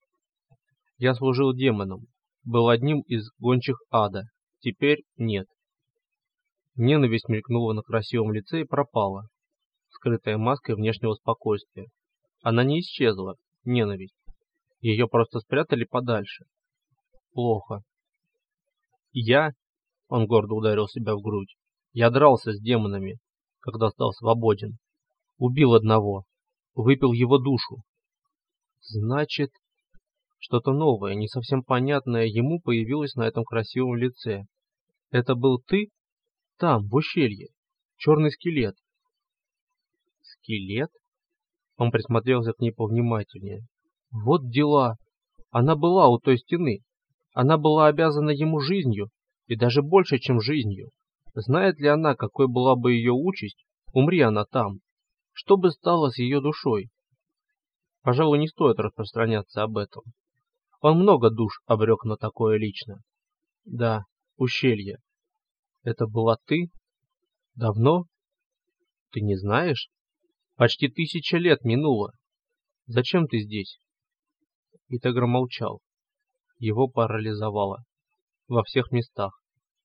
Я служил демоном. Был одним из гончих ада. Теперь нет. Ненависть мелькнула на красивом лице и пропала, скрытая маской внешнего спокойствия. Она не исчезла, ненависть. Ее просто спрятали подальше. Плохо. Я, он гордо ударил себя в грудь, я дрался с демонами, когда стал свободен. Убил одного, выпил его душу. Значит, что-то новое, не совсем понятное ему появилось на этом красивом лице. Это был ты? Там, в ущелье. Черный скелет. Скелет? Он присмотрелся к ней повнимательнее. Вот дела. Она была у той стены. Она была обязана ему жизнью, и даже больше, чем жизнью. Знает ли она, какой была бы ее участь, умри она там? Что бы стало с ее душой? Пожалуй, не стоит распространяться об этом. Он много душ обрек на такое лично. Да, ущелье. Это была ты? Давно? Ты не знаешь? Почти тысяча лет минуло. Зачем ты здесь? Китегра молчал. Его парализовало. Во всех местах.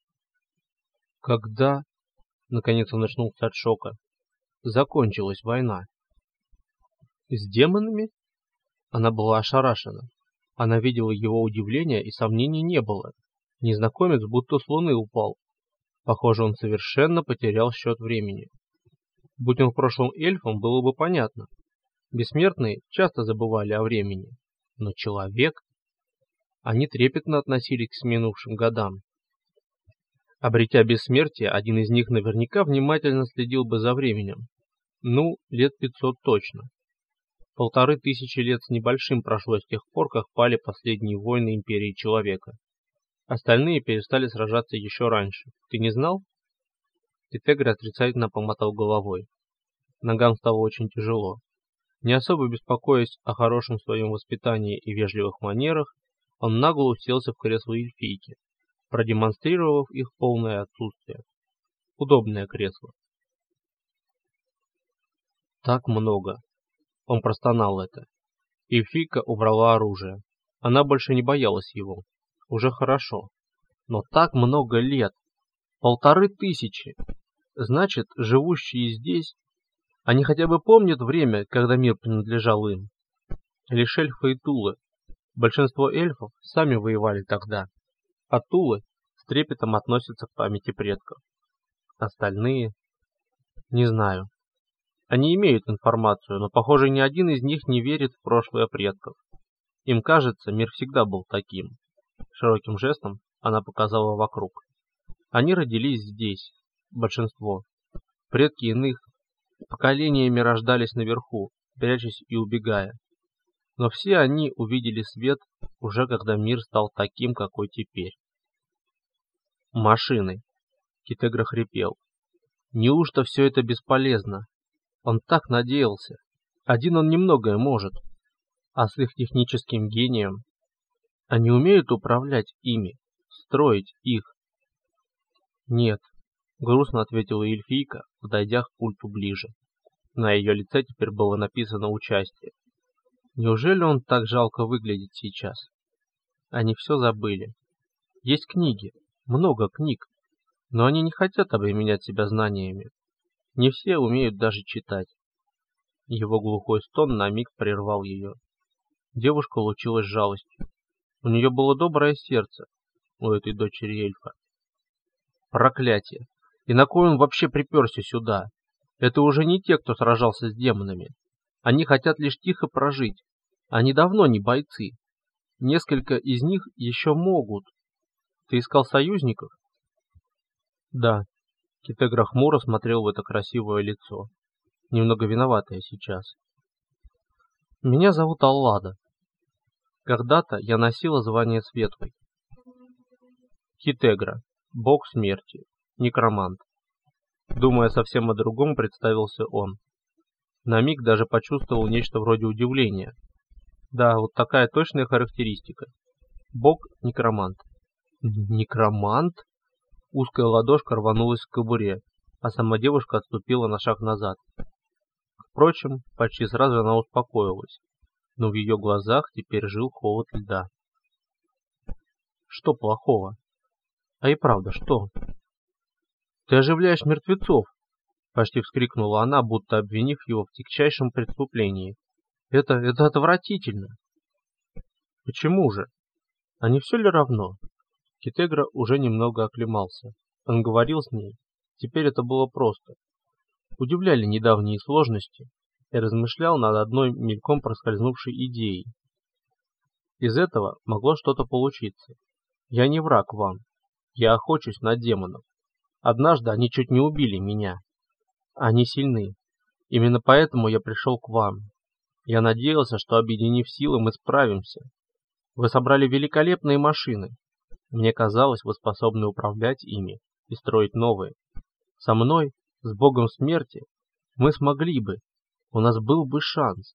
Когда, наконец он очнулся от шока, закончилась война? С демонами? Она была ошарашена. Она видела его удивление, и сомнений не было. Незнакомец будто с луны упал. Похоже, он совершенно потерял счет времени. Будь он в прошлом эльфом, было бы понятно. Бессмертные часто забывали о времени. Но человек... Они трепетно относились к минувшим годам. Обретя бессмертие, один из них наверняка внимательно следил бы за временем. Ну, лет пятьсот точно. Полторы тысячи лет с небольшим прошло с тех пор, как пали последние войны Империи Человека. Остальные перестали сражаться еще раньше. Ты не знал? Китегра отрицательно помотал головой. Ногам стало очень тяжело. Не особо беспокоясь о хорошем своем воспитании и вежливых манерах, он нагло уселся в кресло эльфийки, продемонстрировав их полное отсутствие. Удобное кресло. Так много. Он простонал это. Эльфийка убрала оружие. Она больше не боялась его. Уже хорошо. Но так много лет. Полторы тысячи. Значит, живущие здесь, они хотя бы помнят время, когда мир принадлежал им. Лишь эльфы и тулы. Большинство эльфов сами воевали тогда. А тулы с трепетом относятся к памяти предков. Остальные... Не знаю. Они имеют информацию, но, похоже, ни один из них не верит в прошлое предков. Им кажется, мир всегда был таким. Широким жестом Она показала вокруг. Они родились здесь, большинство. Предки иных поколениями рождались наверху, прячась и убегая. Но все они увидели свет, уже когда мир стал таким, какой теперь. Машины. Китегра хрипел. Неужто все это бесполезно? Он так надеялся. Один он немногое может. А с их техническим гением они умеют управлять ими, строить их. Нет, грустно ответила эльфийка, подойдя к пульту ближе. На ее лице теперь было написано участие. Неужели он так жалко выглядит сейчас? Они все забыли. Есть книги, много книг, но они не хотят обременять себя знаниями. Не все умеют даже читать. Его глухой стон на миг прервал ее. Девушка лучилась жалостью. У нее было доброе сердце, у этой дочери эльфа. Проклятие! И на кой он вообще приперся сюда? Это уже не те, кто сражался с демонами. Они хотят лишь тихо прожить. Они давно не бойцы. Несколько из них еще могут. Ты искал союзников? Да. Китегра хмуро смотрел в это красивое лицо. Немного виноватое сейчас. Меня зовут Аллада. Когда-то я носила звание Светлой. Китегра, бог смерти, некромант. Думая совсем о другом, представился он. На миг даже почувствовал нечто вроде удивления. Да, вот такая точная характеристика. Бог-некромант. Некромант? Узкая ладошка рванулась к кобуре, а сама девушка отступила на шаг назад. Впрочем, почти сразу она успокоилась, но в ее глазах теперь жил холод льда. Что плохого? А и правда, что? Ты оживляешь мертвецов! Почти вскрикнула она, будто обвинив его в тягчайшем преступлении. Это, это отвратительно. Почему же? А не все ли равно? Китегра уже немного оклемался. Он говорил с ней. Теперь это было просто. Удивляли недавние сложности и размышлял над одной мельком проскользнувшей идеей. Из этого могло что-то получиться. Я не враг вам. Я охочусь на демонов. Однажды они чуть не убили меня. Они сильны. Именно поэтому я пришел к вам. Я надеялся, что, объединив силы, мы справимся. Вы собрали великолепные машины. Мне казалось, вы способны управлять ими и строить новые. Со мной, с богом смерти, мы смогли бы. У нас был бы шанс.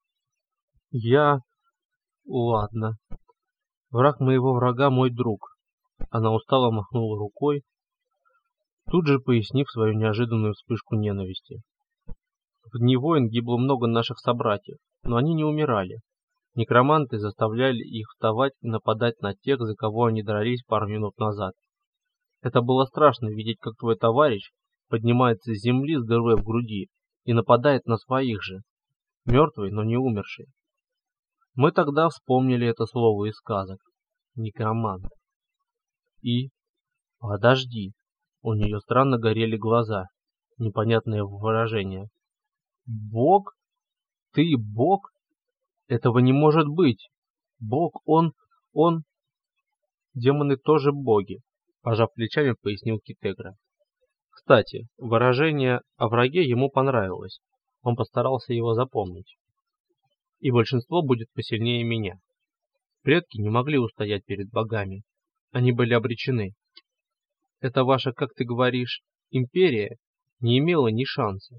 Я... Ладно. Враг моего врага мой друг. Она устало махнула рукой, тут же пояснив свою неожиданную вспышку ненависти. В дни войн гибло много наших собратьев, но они не умирали. Некроманты заставляли их вставать и нападать на тех, за кого они дрались пару минут назад. Это было страшно видеть, как твой товарищ поднимается с земли с дырой в груди и нападает на своих же, мертвый, но не умерший. Мы тогда вспомнили это слово из сказок. Некромант. И... Подожди. У нее странно горели глаза. Непонятное выражение. Бог? Ты Бог? Этого не может быть. Бог, он... он... Демоны тоже боги, пожав плечами, пояснил Китегра. Кстати, выражение о враге ему понравилось. Он постарался его запомнить. И большинство будет посильнее меня. Предки не могли устоять перед богами. Они были обречены. Это ваша, как ты говоришь, империя не имела ни шанса.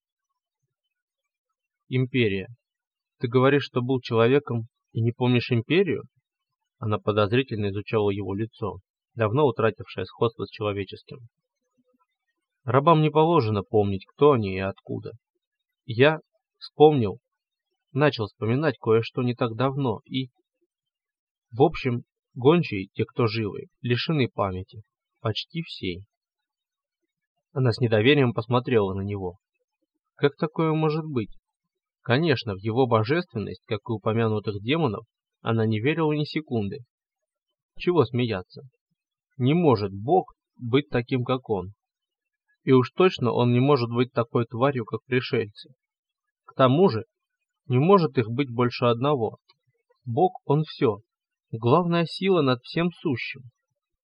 Империя. Ты говоришь, что был человеком и не помнишь империю? Она подозрительно изучала его лицо, давно утратившее сходство с человеческим. Рабам не положено помнить, кто они и откуда. Я вспомнил, начал вспоминать кое-что не так давно и... В общем, гончие, те, кто живы, лишены памяти. Почти всей. Она с недоверием посмотрела на него. Как такое может быть? Конечно, в его божественность, как и упомянутых демонов, она не верила ни секунды. Чего смеяться? Не может Бог быть таким, как он. И уж точно он не может быть такой тварью, как пришельцы. К тому же, не может их быть больше одного. Бог, он все. Главная сила над всем сущим.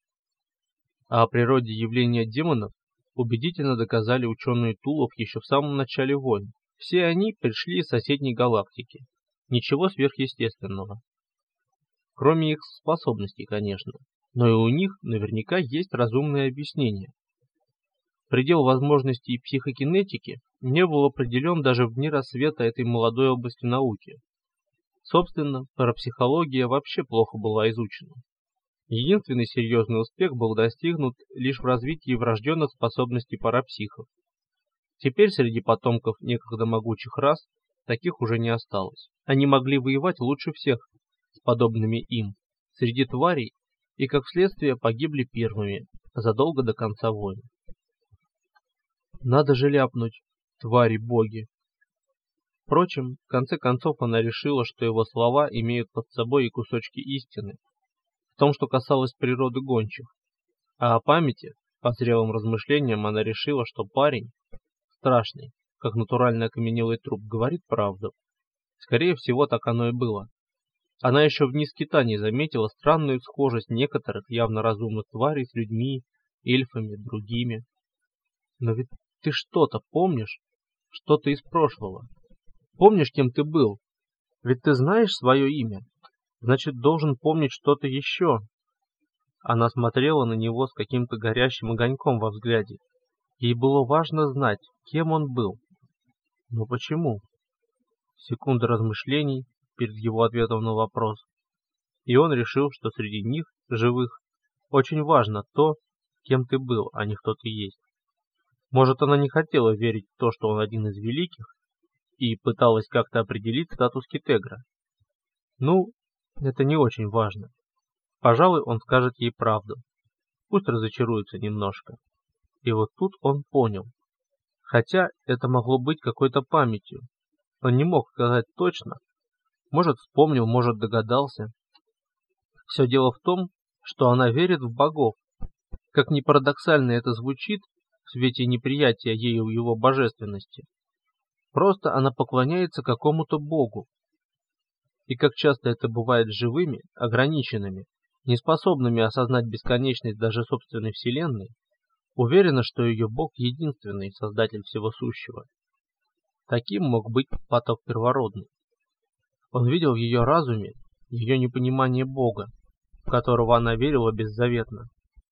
А о природе явления демонов убедительно доказали ученые Тулов еще в самом начале войн. Все они пришли из соседней галактики. Ничего сверхъестественного. Кроме их способностей, конечно. Но и у них наверняка есть разумное объяснение. Предел возможностей психокинетики не был определен даже в дни рассвета этой молодой области науки. Собственно, парапсихология вообще плохо была изучена. Единственный серьезный успех был достигнут лишь в развитии врожденных способностей парапсихов. Теперь среди потомков некогда могучих рас таких уже не осталось. Они могли воевать лучше всех с подобными им среди тварей и, как следствие, погибли первыми, задолго до конца войн. Надо же ляпнуть, твари-боги. Впрочем, в конце концов она решила, что его слова имеют под собой и кусочки истины, в том, что касалось природы гончих. А о памяти, по зрелым размышлениям, она решила, что парень, страшный, как натурально окаменелый труп, говорит правду. Скорее всего, так оно и было. Она еще в дни скитаний заметила странную схожесть некоторых явно разумных тварей с людьми, эльфами, другими. Но ведь ты что-то помнишь? Что-то из прошлого. Помнишь, кем ты был? Ведь ты знаешь свое имя. Значит, должен помнить что-то еще. Она смотрела на него с каким-то горящим огоньком во взгляде. Ей было важно знать, кем он был. Но почему? Секунда размышлений перед его ответом на вопрос. И он решил, что среди них, живых, очень важно то, кем ты был, а не кто ты есть. Может, она не хотела верить в то, что он один из великих, и пыталась как-то определить статус Китегра. Ну, это не очень важно. Пожалуй, он скажет ей правду. Пусть разочаруется немножко. И вот тут он понял. Хотя это могло быть какой-то памятью. Он не мог сказать точно. Может, вспомнил, может, догадался. Все дело в том, что она верит в богов. Как ни парадоксально это звучит, в свете неприятия ею его божественности. Просто она поклоняется какому-то богу. И как часто это бывает с живыми, ограниченными, неспособными осознать бесконечность даже собственной вселенной, уверена, что ее бог единственный создатель всего сущего. Таким мог быть поток первородный. Он видел в ее разуме ее непонимание бога, в которого она верила беззаветно.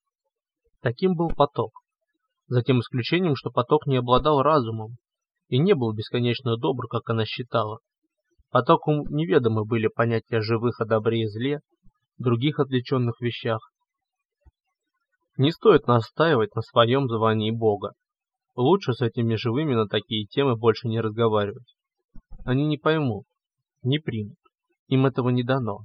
Таким был поток. За тем исключением, что поток не обладал разумом и не был бесконечно добр, как она считала. Потоку неведомы были понятия живых о добре и зле, других отвлеченных вещах. Не стоит настаивать на своем звании Бога. Лучше с этими живыми на такие темы больше не разговаривать. Они не поймут, не примут. Им этого не дано.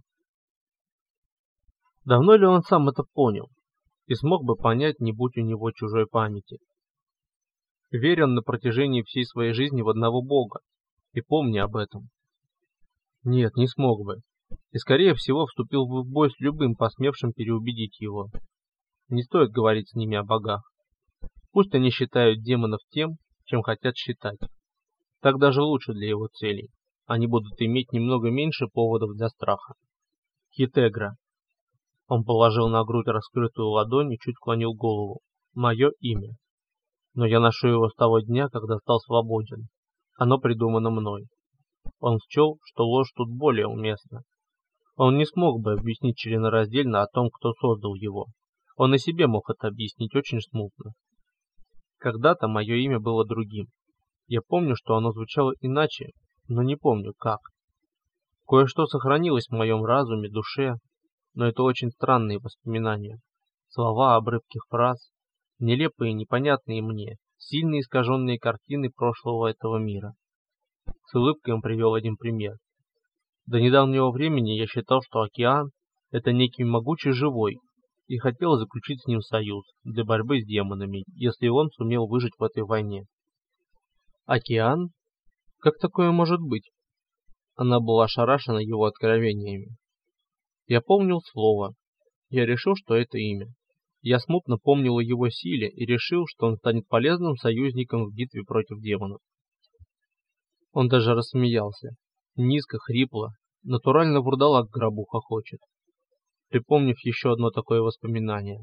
Давно ли он сам это понял? И смог бы понять, не будь у него чужой памяти. Верен на протяжении всей своей жизни в одного Бога, и помни об этом. Нет, не смог бы. И скорее всего вступил бы в бой с любым посмевшим переубедить его. Не стоит говорить с ними о богах. Пусть они считают демонов тем, чем хотят считать. Так даже лучше для его целей. Они будут иметь немного меньше поводов для страха. Китегра. Он положил на грудь раскрытую ладонь и чуть склонил голову. Мое имя. Но я ношу его с того дня, когда стал свободен. Оно придумано мной. Он счел, что ложь тут более уместна. Он не смог бы объяснить членораздельно о том, кто создал его. Он и себе мог это объяснить очень смутно. Когда-то мое имя было другим. Я помню, что оно звучало иначе, но не помню как. Кое-что сохранилось в моем разуме, душе, но это очень странные воспоминания. Слова, обрывки фраз, нелепые и непонятные мне, сильно искаженные картины прошлого этого мира. С улыбкой он привел один пример. До недавнего времени я считал, что океан – это некий могучий живой, и хотел заключить с ним союз для борьбы с демонами, если он сумел выжить в этой войне. Океан? Как такое может быть? Она была ошарашена его откровениями. Я помнил слово. Я решил, что это имя. Я смутно помнил о его силе и решил, что он станет полезным союзником в битве против демонов. Он даже рассмеялся. Низко, хрипло, натурально вурдалак к гробу хохочет. Припомнив еще одно такое воспоминание.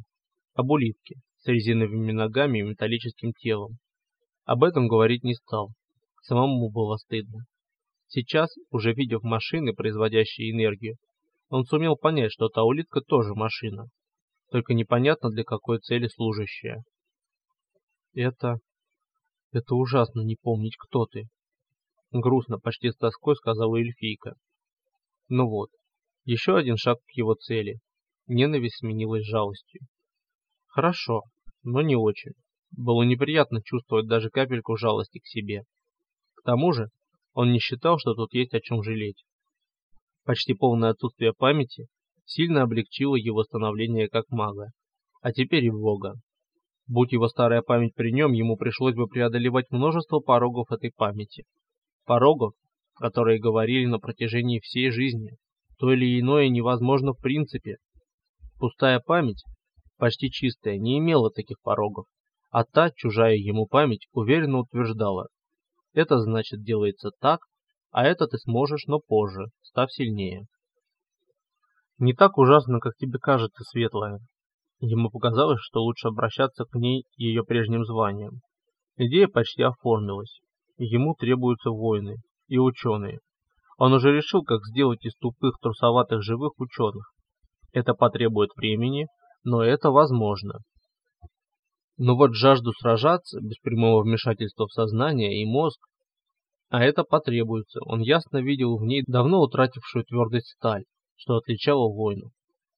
об улитке с резиновыми ногами и металлическим телом. Об этом говорить не стал, самому было стыдно. Сейчас, уже видев машины, производящие энергию, он сумел понять, что та улитка тоже машина, только непонятно для какой цели служащая. Это... это ужасно не помнить, кто ты. Грустно, почти с тоской сказала эльфийка. Ну вот, еще один шаг к его цели. Ненависть сменилась жалостью. Хорошо, но не очень. Было неприятно чувствовать даже капельку жалости к себе. К тому же, он не считал, что тут есть о чем жалеть. Почти полное отсутствие памяти сильно облегчило его становление как мага, а теперь и бога. Будь его старая память при нем, ему пришлось бы преодолевать множество порогов этой памяти. Порогов, которые говорили на протяжении всей жизни. То или иное невозможно в принципе. Пустая память, почти чистая, не имела таких порогов, а та, чужая ему память, уверенно утверждала: это значит делается так, а это ты сможешь, но позже, став сильнее. Не так ужасно, как тебе кажется, Светлая. Ему показалось, что лучше обращаться к ней ее прежним званием. Идея почти оформилась. Ему требуются воины и ученые. Он уже решил, как сделать из тупых, трусоватых живых ученых. Это потребует времени, но это возможно. Но вот жажду сражаться, без прямого вмешательства в сознание и мозг, а это потребуется. Он ясно видел в ней давно утратившую твердость сталь, что отличало воинов.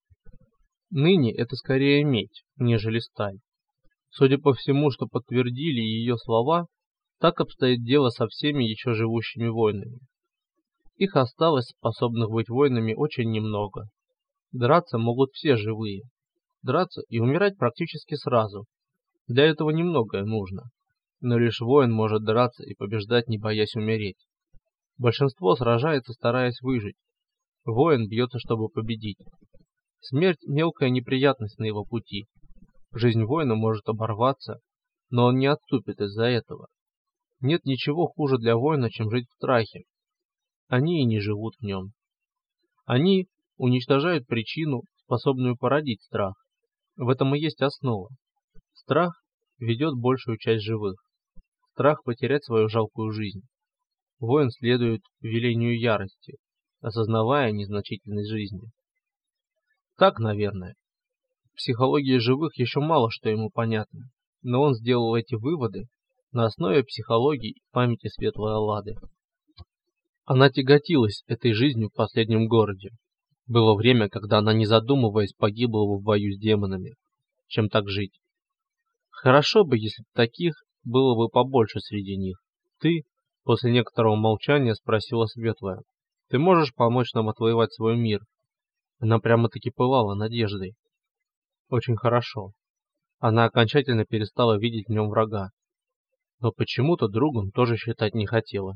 Ныне это скорее медь, нежели сталь. Судя по всему, что подтвердили ее слова, так обстоит дело со всеми еще живущими воинами. Их осталось, способных быть воинами, очень немного. Драться могут все живые. Драться и умирать практически сразу. Для этого немногое нужно. Но лишь воин может драться и побеждать, не боясь умереть. Большинство сражается, стараясь выжить. Воин бьется, чтобы победить. Смерть – мелкая неприятность на его пути. Жизнь воина может оборваться, но он не отступит из-за этого. Нет ничего хуже для воина, чем жить в страхе. Они и не живут в нем. Они уничтожают причину, способную породить страх. В этом и есть основа. Страх ведет большую часть живых. Страх потерять свою жалкую жизнь. Воин следует велению ярости, осознавая незначительность жизни. Так, наверное. В психологии живых еще мало что ему понятно, но он сделал эти выводы на основе психологии и памяти Светлой Аллады. Она тяготилась этой жизнью в последнем городе. Было время, когда она, не задумываясь, погибла в бою с демонами. Чем так жить? Хорошо бы, если таких было бы побольше среди них. Ты, после некоторого молчания, спросила Светлая: ты можешь помочь нам отвоевать свой мир? Она прямо-таки пылала надеждой. Очень хорошо. Она окончательно перестала видеть в нем врага. Но почему-то другом тоже считать не хотела.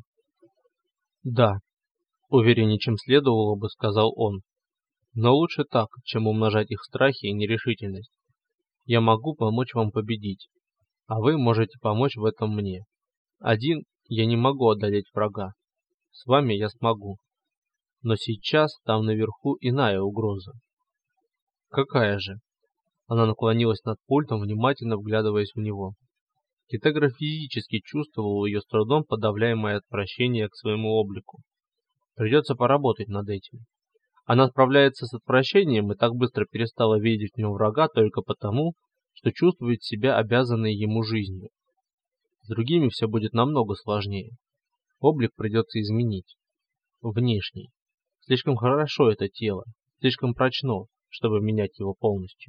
Да, увереннее, чем следовало бы, сказал он. Но лучше так, чем умножать их страхи и нерешительность. Я могу помочь вам победить, а вы можете помочь в этом мне. Один я не могу одолеть врага. С вами я смогу. Но сейчас там наверху иная угроза. Какая же? Она наклонилась над пультом, внимательно вглядываясь в него. Китегра физически чувствовал ее с трудом подавляемое отвращение к своему облику. Придется поработать над этим. Она справляется с отвращением и так быстро перестала видеть в нем врага только потому, что чувствует себя обязанной ему жизнью. С другими все будет намного сложнее. Облик придется изменить. Внешний. Слишком хорошо это тело, слишком прочно, чтобы менять его полностью.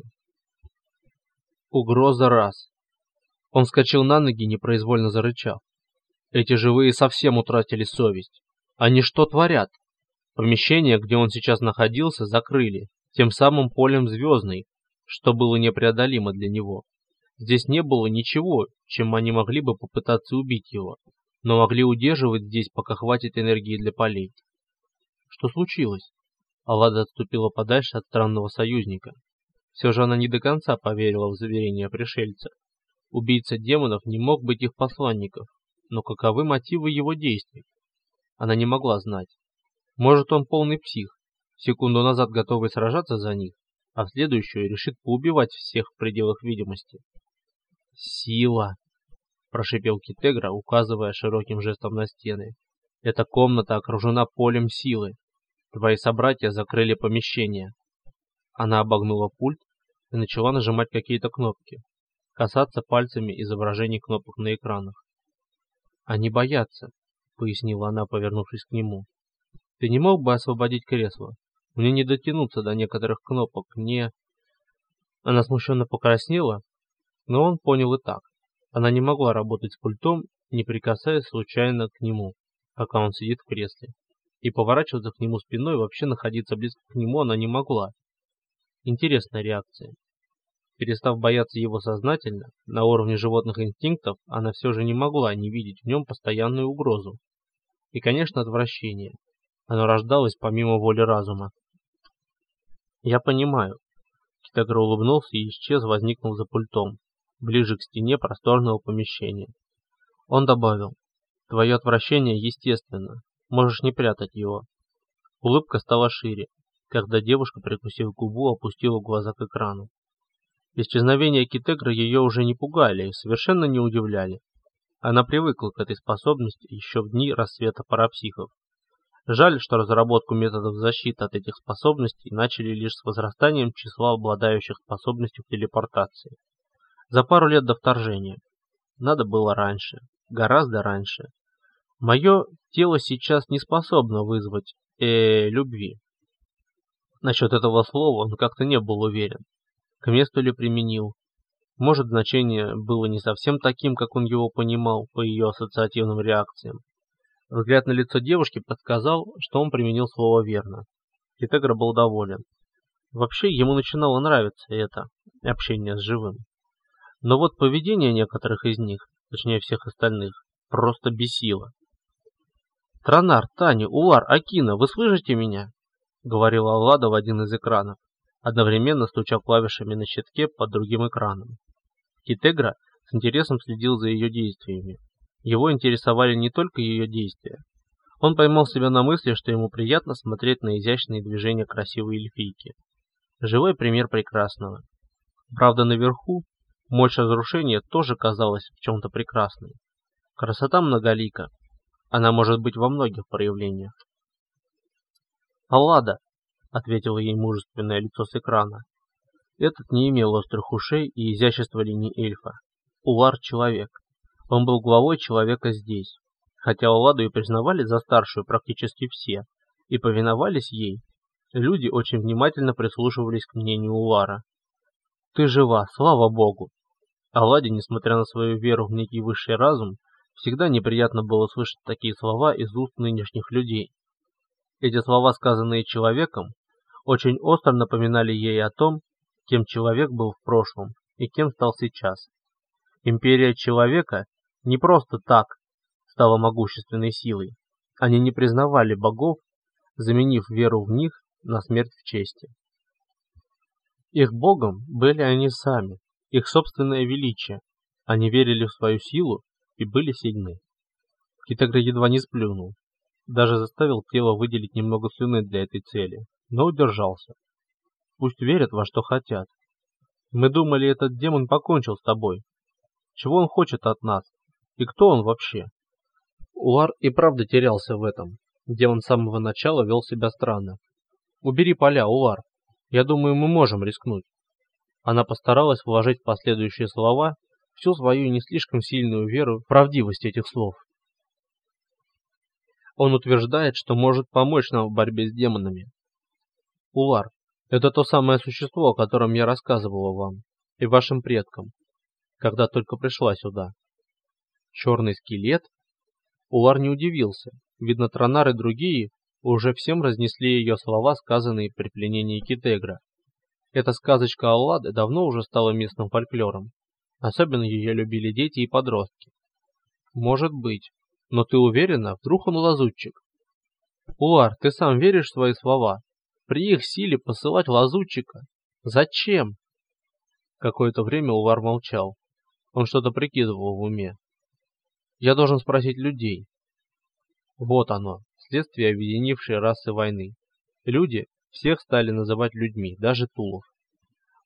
Угроза раз. Он вскочил на ноги, непроизвольно зарычав. Эти живые совсем утратили совесть. Они что творят? Помещение, где он сейчас находился, закрыли, тем самым полем звездной, что было непреодолимо для него. Здесь не было ничего, чем они могли бы попытаться убить его, но могли удерживать здесь, пока хватит энергии для полей. Что случилось? Аллада отступила подальше от странного союзника. Все же она не до конца поверила в заверения пришельца. Убийца демонов не мог быть их посланников, но каковы мотивы его действий? Она не могла знать. Может, он полный псих, секунду назад готовый сражаться за них, а в следующую решит поубивать всех в пределах видимости. «Сила!» – прошипел Китегра, указывая широким жестом на стены. «Эта комната окружена полем силы. Твои собратья закрыли помещение». Она обогнула пульт и начала нажимать какие-то кнопки, касаться пальцами изображений кнопок на экранах. «Они боятся», — пояснила она, повернувшись к нему. «Ты не мог бы освободить кресло? Мне не дотянуться до некоторых кнопок, не...» Она смущенно покраснела, но он понял и так. Она не могла работать с пультом, не прикасаясь случайно к нему, пока он сидит в кресле. И поворачиваться к нему спиной, вообще находиться близко к нему она не могла. Интересная реакция. Перестав бояться его сознательно, на уровне животных инстинктов, она все же не могла не видеть в нем постоянную угрозу. И, конечно, отвращение. Оно рождалось помимо воли разума. «Я понимаю». Китегра улыбнулся и исчез, возникнув за пультом, ближе к стене просторного помещения. Он добавил: «Твое отвращение естественно. Можешь не прятать его». Улыбка стала шире, когда девушка, прикусив губу, опустила глаза к экрану. Исчезновение Китегры ее уже не пугали и совершенно не удивляли. Она привыкла к этой способности еще в дни рассвета парапсихов. Жаль, что разработку методов защиты от этих способностей начали лишь с возрастанием числа обладающих способностью к телепортации. За пару лет до вторжения. Надо было раньше, гораздо раньше. Мое тело сейчас не способно вызвать э любви. Насчет этого слова он как-то не был уверен. К месту ли применил? Может, значение было не совсем таким, как он его понимал по ее ассоциативным реакциям. Взгляд на лицо девушки подсказал, что он применил слово верно. Китегра был доволен. Вообще, ему начинало нравиться это общение с живым. Но вот поведение некоторых из них, точнее всех остальных, просто бесило. «Транар, Таня, Улар, Акина, вы слышите меня?» — говорила Аллада в один из экранов, одновременно стуча клавишами на щитке под другим экраном. Китегра с интересом следил за ее действиями. Его интересовали не только ее действия. Он поймал себя на мысли, что ему приятно смотреть на изящные движения красивой эльфийки. Живой пример прекрасного. Правда, наверху мощь разрушения тоже казалась в чем-то прекрасной. Красота многолика. Она может быть во многих проявлениях. «Аллада», — ответило ей мужественное лицо с экрана. Этот не имел острых ушей и изящества линий эльфа. Улар — человек. Он был главой человека здесь. Хотя Алладу и признавали за старшую практически все, и повиновались ей, люди очень внимательно прислушивались к мнению Улара. «Ты жива, слава Богу!» Алладе, несмотря на свою веру в некий высший разум, всегда неприятно было слышать такие слова из уст нынешних людей. Эти слова, сказанные человеком, очень остро напоминали ей о том, кем человек был в прошлом и кем стал сейчас. Империя человека не просто так стала могущественной силой. Они не признавали богов, заменив веру в них на смерть в чести. Их богом были они сами, их собственное величие. Они верили в свою силу и были сильны. Китегра едва не сплюнул. Даже заставил тело выделить немного слюны для этой цели, но удержался. Пусть верят во что хотят. Мы думали, этот демон покончил с тобой. Чего он хочет от нас? И кто он вообще? Улар и правда терялся в этом. Демон с самого начала вел себя странно. Убери поля, Улар. Я думаю, мы можем рискнуть. Она постаралась вложить в последующие слова всю свою не слишком сильную веру в правдивость этих слов. Он утверждает, что может помочь нам в борьбе с демонами. Улар, это то самое существо, о котором я рассказывала вам и вашим предкам, когда только пришла сюда. Черный скелет? Улар не удивился. Видно, Транар и другие уже всем разнесли ее слова, сказанные при пленении Китегра. Эта сказочка Аллады давно уже стала местным фольклором. Особенно ее любили дети и подростки. Может быть. Но ты уверена, вдруг он лазутчик? Улар, ты сам веришь в свои слова? При их силе посылать лазутчика? Зачем? Какое-то время Улар молчал. Он что-то прикидывал в уме. Я должен спросить людей. Вот оно, следствие объединившей расы войны. Люди всех стали называть людьми, даже Тулов.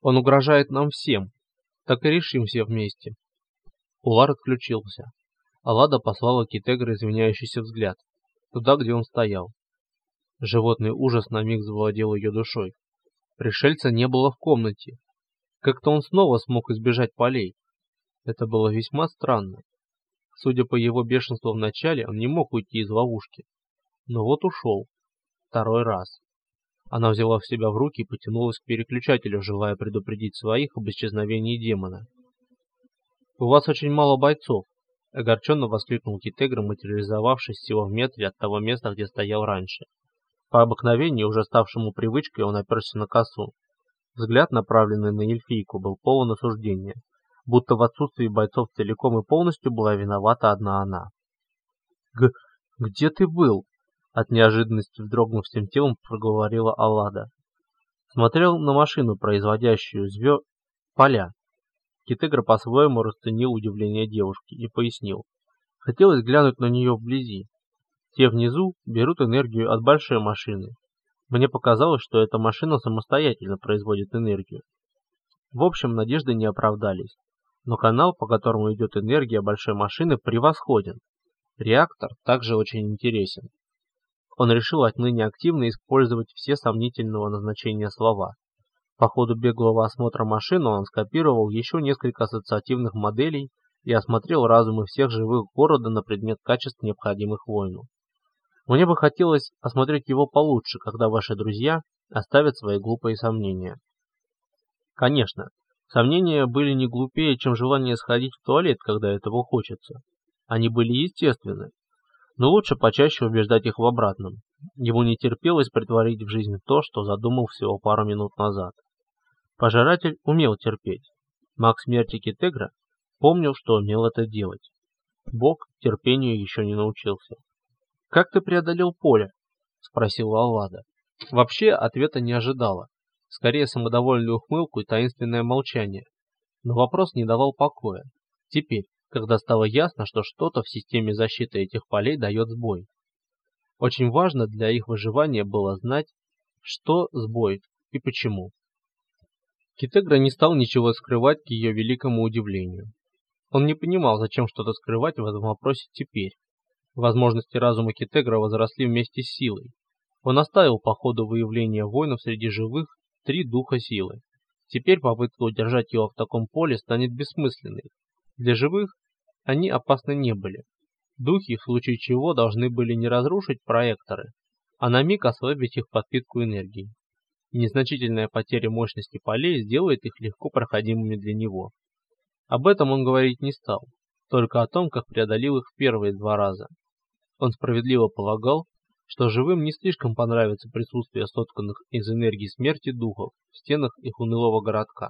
Он угрожает нам всем. Так и решим все вместе. Улар отключился. Аллада послала Китегру извиняющийся взгляд, туда, где он стоял. Животный ужас на миг завладел ее душой. Пришельца не было в комнате. Как-то он снова смог избежать полей. Это было весьма странно. Судя по его бешенству в начале, он не мог уйти из ловушки. Но вот ушел. Второй раз. Она взяла в себя в руки и потянулась к переключателю, желая предупредить своих об исчезновении демона. «У вас очень мало бойцов», — огорченно воскликнул Китегра, материализовавшись всего в метре от того места, где стоял раньше. По обыкновению, уже ставшему привычкой, он оперся на косу. Взгляд, направленный на эльфийку, был полон осуждения, будто в отсутствии бойцов целиком и полностью была виновата одна она. «Г... где ты был?» — от неожиданности вздрогнув всем телом, проговорила Аллада. Смотрел на машину, производящую звё... поля. Китегра по-своему расценил удивление девушки и пояснил. Хотелось глянуть на нее вблизи. Те внизу берут энергию от большой машины. Мне показалось, что эта машина самостоятельно производит энергию. В общем, надежды не оправдались. Но канал, по которому идет энергия большой машины, превосходен. Реактор также очень интересен. Он решил отныне активно использовать все сомнительного назначения слова. По ходу беглого осмотра машины он скопировал еще несколько ассоциативных моделей и осмотрел разумы всех живых города на предмет качеств, необходимых воину. Мне бы хотелось осмотреть его получше, когда ваши друзья оставят свои глупые сомнения. Конечно, сомнения были не глупее, чем желание сходить в туалет, когда этого хочется. Они были естественны, но лучше почаще убеждать их в обратном. Ему не терпелось претворить в жизнь то, что задумал всего пару минут назад. Пожиратель умел терпеть. Маг смерти Китегра помнил, что умел это делать. Бог терпению еще не научился. «Как ты преодолел поле?» — спросила Аллада. Вообще ответа не ожидала. Скорее самодовольную ухмылку и таинственное молчание. Но вопрос не давал покоя. Теперь, когда стало ясно, что что-то в системе защиты этих полей дает сбой. Очень важно для их выживания было знать, что сбой и почему. Китегра не стал ничего скрывать к ее великому удивлению. Он не понимал, зачем что-то скрывать в этом вопросе теперь. Возможности разума Китегра возросли вместе с силой. Он оставил по ходу выявления воинов среди живых три духа силы. Теперь попытка удержать его в таком поле станет бессмысленной. Для живых они опасны не были. Духи, в случае чего, должны были не разрушить проекторы, а на миг ослабить их подпитку энергии. Незначительная потеря мощности полей сделает их легко проходимыми для него. Об этом он говорить не стал, только о том, как преодолел их в первые два раза. Он справедливо полагал, что живым не слишком понравится присутствие сотканных из энергии смерти духов в стенах их унылого городка.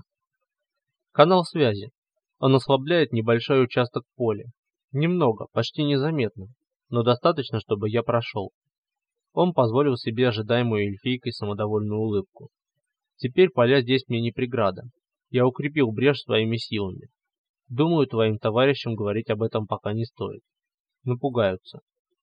Канал связи. Он ослабляет небольшой участок поля. Немного, почти незаметно, но достаточно, чтобы я прошел. Он позволил себе ожидаемую эльфийкой самодовольную улыбку. Теперь поля здесь мне не преграда. Я укрепил брешь своими силами. Думаю, твоим товарищам говорить об этом пока не стоит. Напугаются.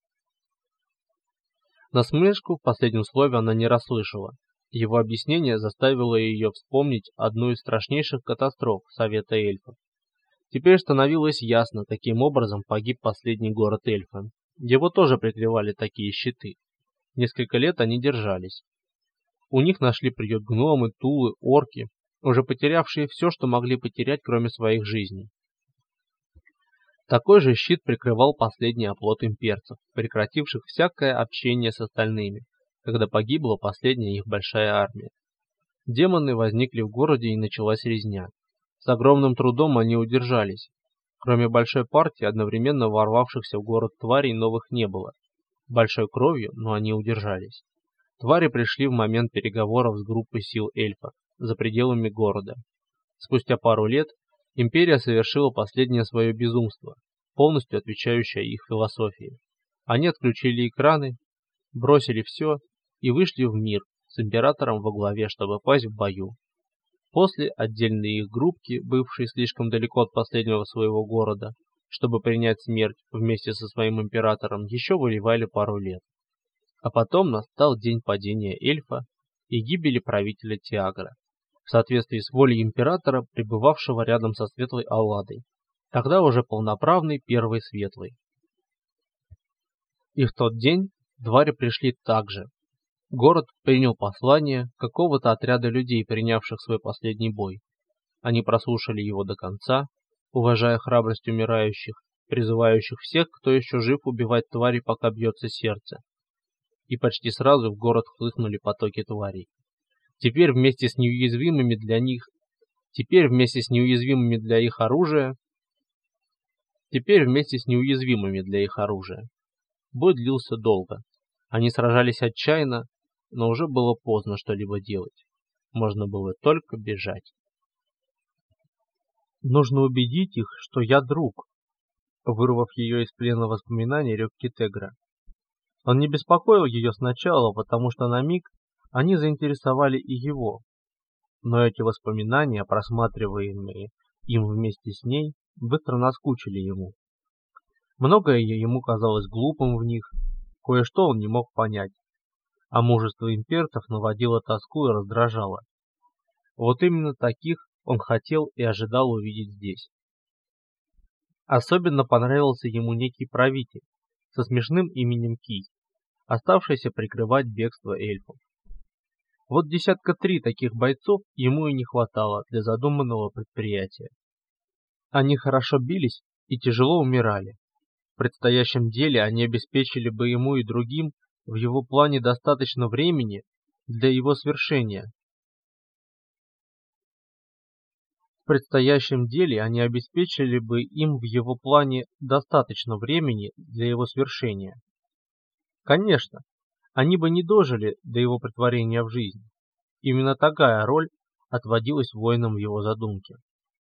Насмешку в последнем слове она не расслышала. Его объяснение заставило ее вспомнить одну из страшнейших катастроф Совета эльфов. Теперь становилось ясно, каким образом погиб последний город эльфа. Его тоже прикрывали такие щиты. Несколько лет они держались. У них нашли приют гномы, тулы, орки, уже потерявшие все, что могли потерять, кроме своих жизней. Такой же щит прикрывал последний оплот имперцев, прекративших всякое общение с остальными, когда погибла последняя их большая армия. Демоны возникли в городе, и началась резня. С огромным трудом они удержались. Кроме большой партии, одновременно ворвавшихся в город тварей новых не было. Большой кровью, но они удержались. Твари пришли в момент переговоров с группой сил эльфов за пределами города. Спустя пару лет империя совершила последнее свое безумство, полностью отвечающее их философии. Они отключили экраны, бросили все и вышли в мир с императором во главе, чтобы пасть в бою. После отдельные их группки, бывшие слишком далеко от последнего своего города, чтобы принять смерть вместе со своим императором, еще воевали пару лет. А потом настал день падения эльфа и гибели правителя Тиагра. в соответствии с волей императора, пребывавшего рядом со Светлой Алладой, тогда уже полноправный Первый Светлый. И в тот день твари пришли также. Город принял послание какого-то отряда людей, принявших свой последний бой. Они прослушали его до конца, уважая храбрость умирающих, призывающих всех, кто еще жив, убивать твари, пока бьется сердце. И почти сразу в город хлынули потоки тварей. Теперь вместе с неуязвимыми для них, теперь вместе с неуязвимыми для их оружия, теперь вместе с неуязвимыми для их оружия. Бой длился долго. Они сражались отчаянно, но уже было поздно что-либо делать. Можно было только бежать. Нужно убедить их, что я друг. Вырвав ее из плена воспоминаний, рёк Китегра. Он не беспокоил ее сначала, потому что на миг они заинтересовали и его. Но эти воспоминания, просматриваемые им вместе с ней, быстро наскучили ему. Многое ему казалось глупым в них, кое-что он не мог понять, а мужество имперцев наводило тоску и раздражало. Вот именно таких он хотел и ожидал увидеть здесь. Особенно понравился ему некий правитель со смешным именем Ки, оставшийся прикрывать бегство эльфов. Вот десятка три таких бойцов ему и не хватало для задуманного предприятия. Они хорошо бились и тяжело умирали. В предстоящем деле они обеспечили бы ему и другим в его плане достаточно времени для его свершения. В предстоящем деле они обеспечили бы им в его плане достаточно времени для его свершения. Конечно, они бы не дожили до его претворения в жизнь. Именно такая роль отводилась воинам в его задумке.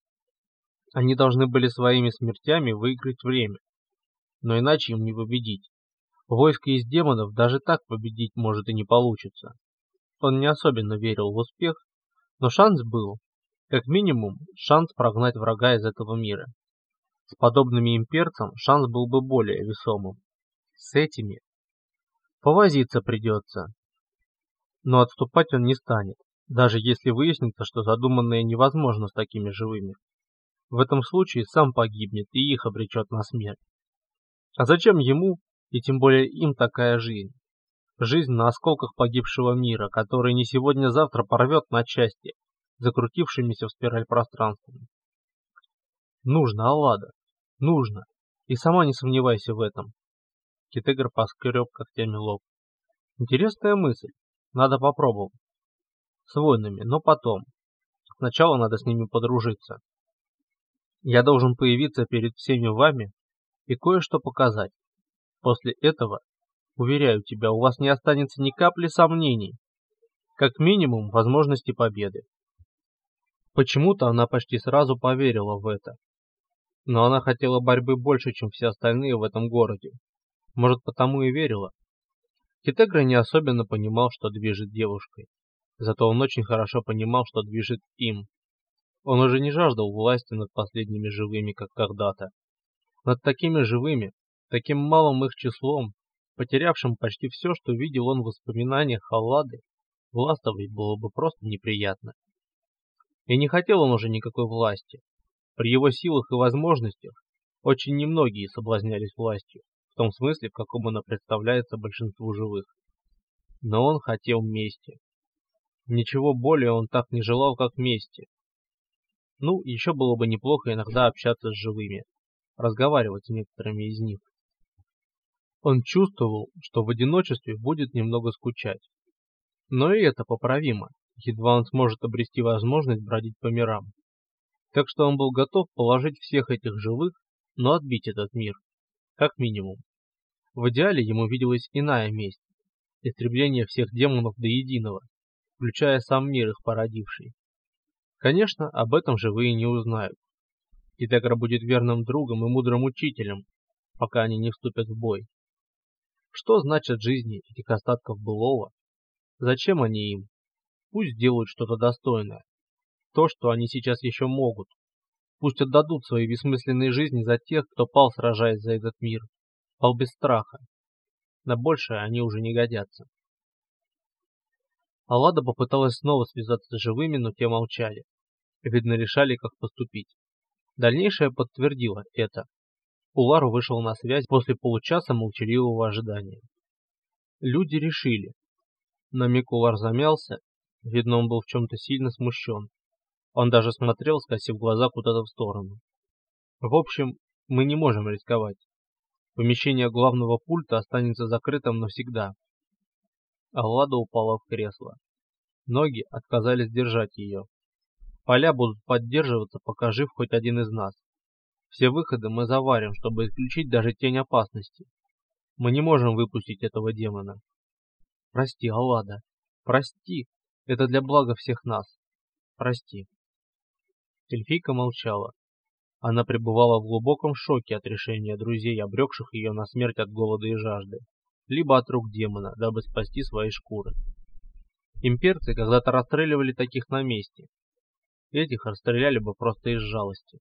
Они должны были своими смертями выиграть время, но иначе им не победить. Войско из демонов даже так победить может и не получится. Он не особенно верил в успех, но шанс был. Как минимум, шанс прогнать врага из этого мира. С подобными имперцам шанс был бы более весомым. С этими повозиться придется. Но отступать он не станет, даже если выяснится, что задуманное невозможно с такими живыми. В этом случае сам погибнет и их обречет на смерть. А зачем ему, и тем более им, такая жизнь? Жизнь на осколках погибшего мира, который не сегодня-завтра порвет на части, закрутившимися в спираль пространством. Нужно, Аллада, нужно. И сама не сомневайся в этом. Китегр поскреб когтями лоб. Интересная мысль. Надо попробовать. С воинами, но потом. Сначала надо с ними подружиться. Я должен появиться перед всеми вами и кое-что показать. После этого, уверяю тебя, у вас не останется ни капли сомнений. Как минимум, возможности победы. Почему-то она почти сразу поверила в это. Но она хотела борьбы больше, чем все остальные в этом городе. Может, потому и верила. Китегра не особенно понимал, что движет девушкой. Зато он очень хорошо понимал, что движет им. Он уже не жаждал власти над последними живыми, как когда-то. Над такими живыми, таким малым их числом, потерявшим почти все, что видел он в воспоминаниях Аллады, властвовать было бы просто неприятно. И не хотел он уже никакой власти. При его силах и возможностях очень немногие соблазнялись властью, в том смысле, в каком она представляется большинству живых. Но он хотел мести. Ничего более он так не желал, как мести. Ну, еще было бы неплохо иногда общаться с живыми, разговаривать с некоторыми из них. Он чувствовал, что в одиночестве будет немного скучать. Но и это поправимо, едва он сможет обрести возможность бродить по мирам. Так что он был готов положить всех этих живых, но отбить этот мир, как минимум. В идеале ему виделась иная месть, истребление всех демонов до единого, включая сам мир, их породивший. Конечно, об этом живые не узнают. Китегра будет верным другом и мудрым учителем, пока они не вступят в бой. Что значит жизни этих остатков былого? Зачем они им? Пусть делают что-то достойное. То, что они сейчас еще могут. Пусть отдадут свои бессмысленные жизни за тех, кто пал, сражаясь за этот мир. Пал без страха. На большее они уже не годятся. Аллада попыталась снова связаться с живыми, но те молчали. Видно, решали, как поступить. Дальнейшее подтвердило это. Улар вышел на связь после получаса молчаливого ожидания. Люди решили. На миг Улар замялся. Видно, он был в чем-то сильно смущен. Он даже смотрел, скосив глаза куда-то в сторону. В общем, мы не можем рисковать. Помещение главного пульта останется закрытым навсегда. Аллада упала в кресло. Ноги отказались держать ее. Поля будут поддерживаться, пока жив хоть один из нас. Все выходы мы заварим, чтобы исключить даже тень опасности. Мы не можем выпустить этого демона. Прости, Аллада. Прости. Это для блага всех нас. Прости. Эльфийка молчала. Она пребывала в глубоком шоке от решения друзей, обрекших ее на смерть от голода и жажды, либо от рук демона, дабы спасти свои шкуры. Имперцы когда-то расстреливали таких на месте. Этих расстреляли бы просто из жалости.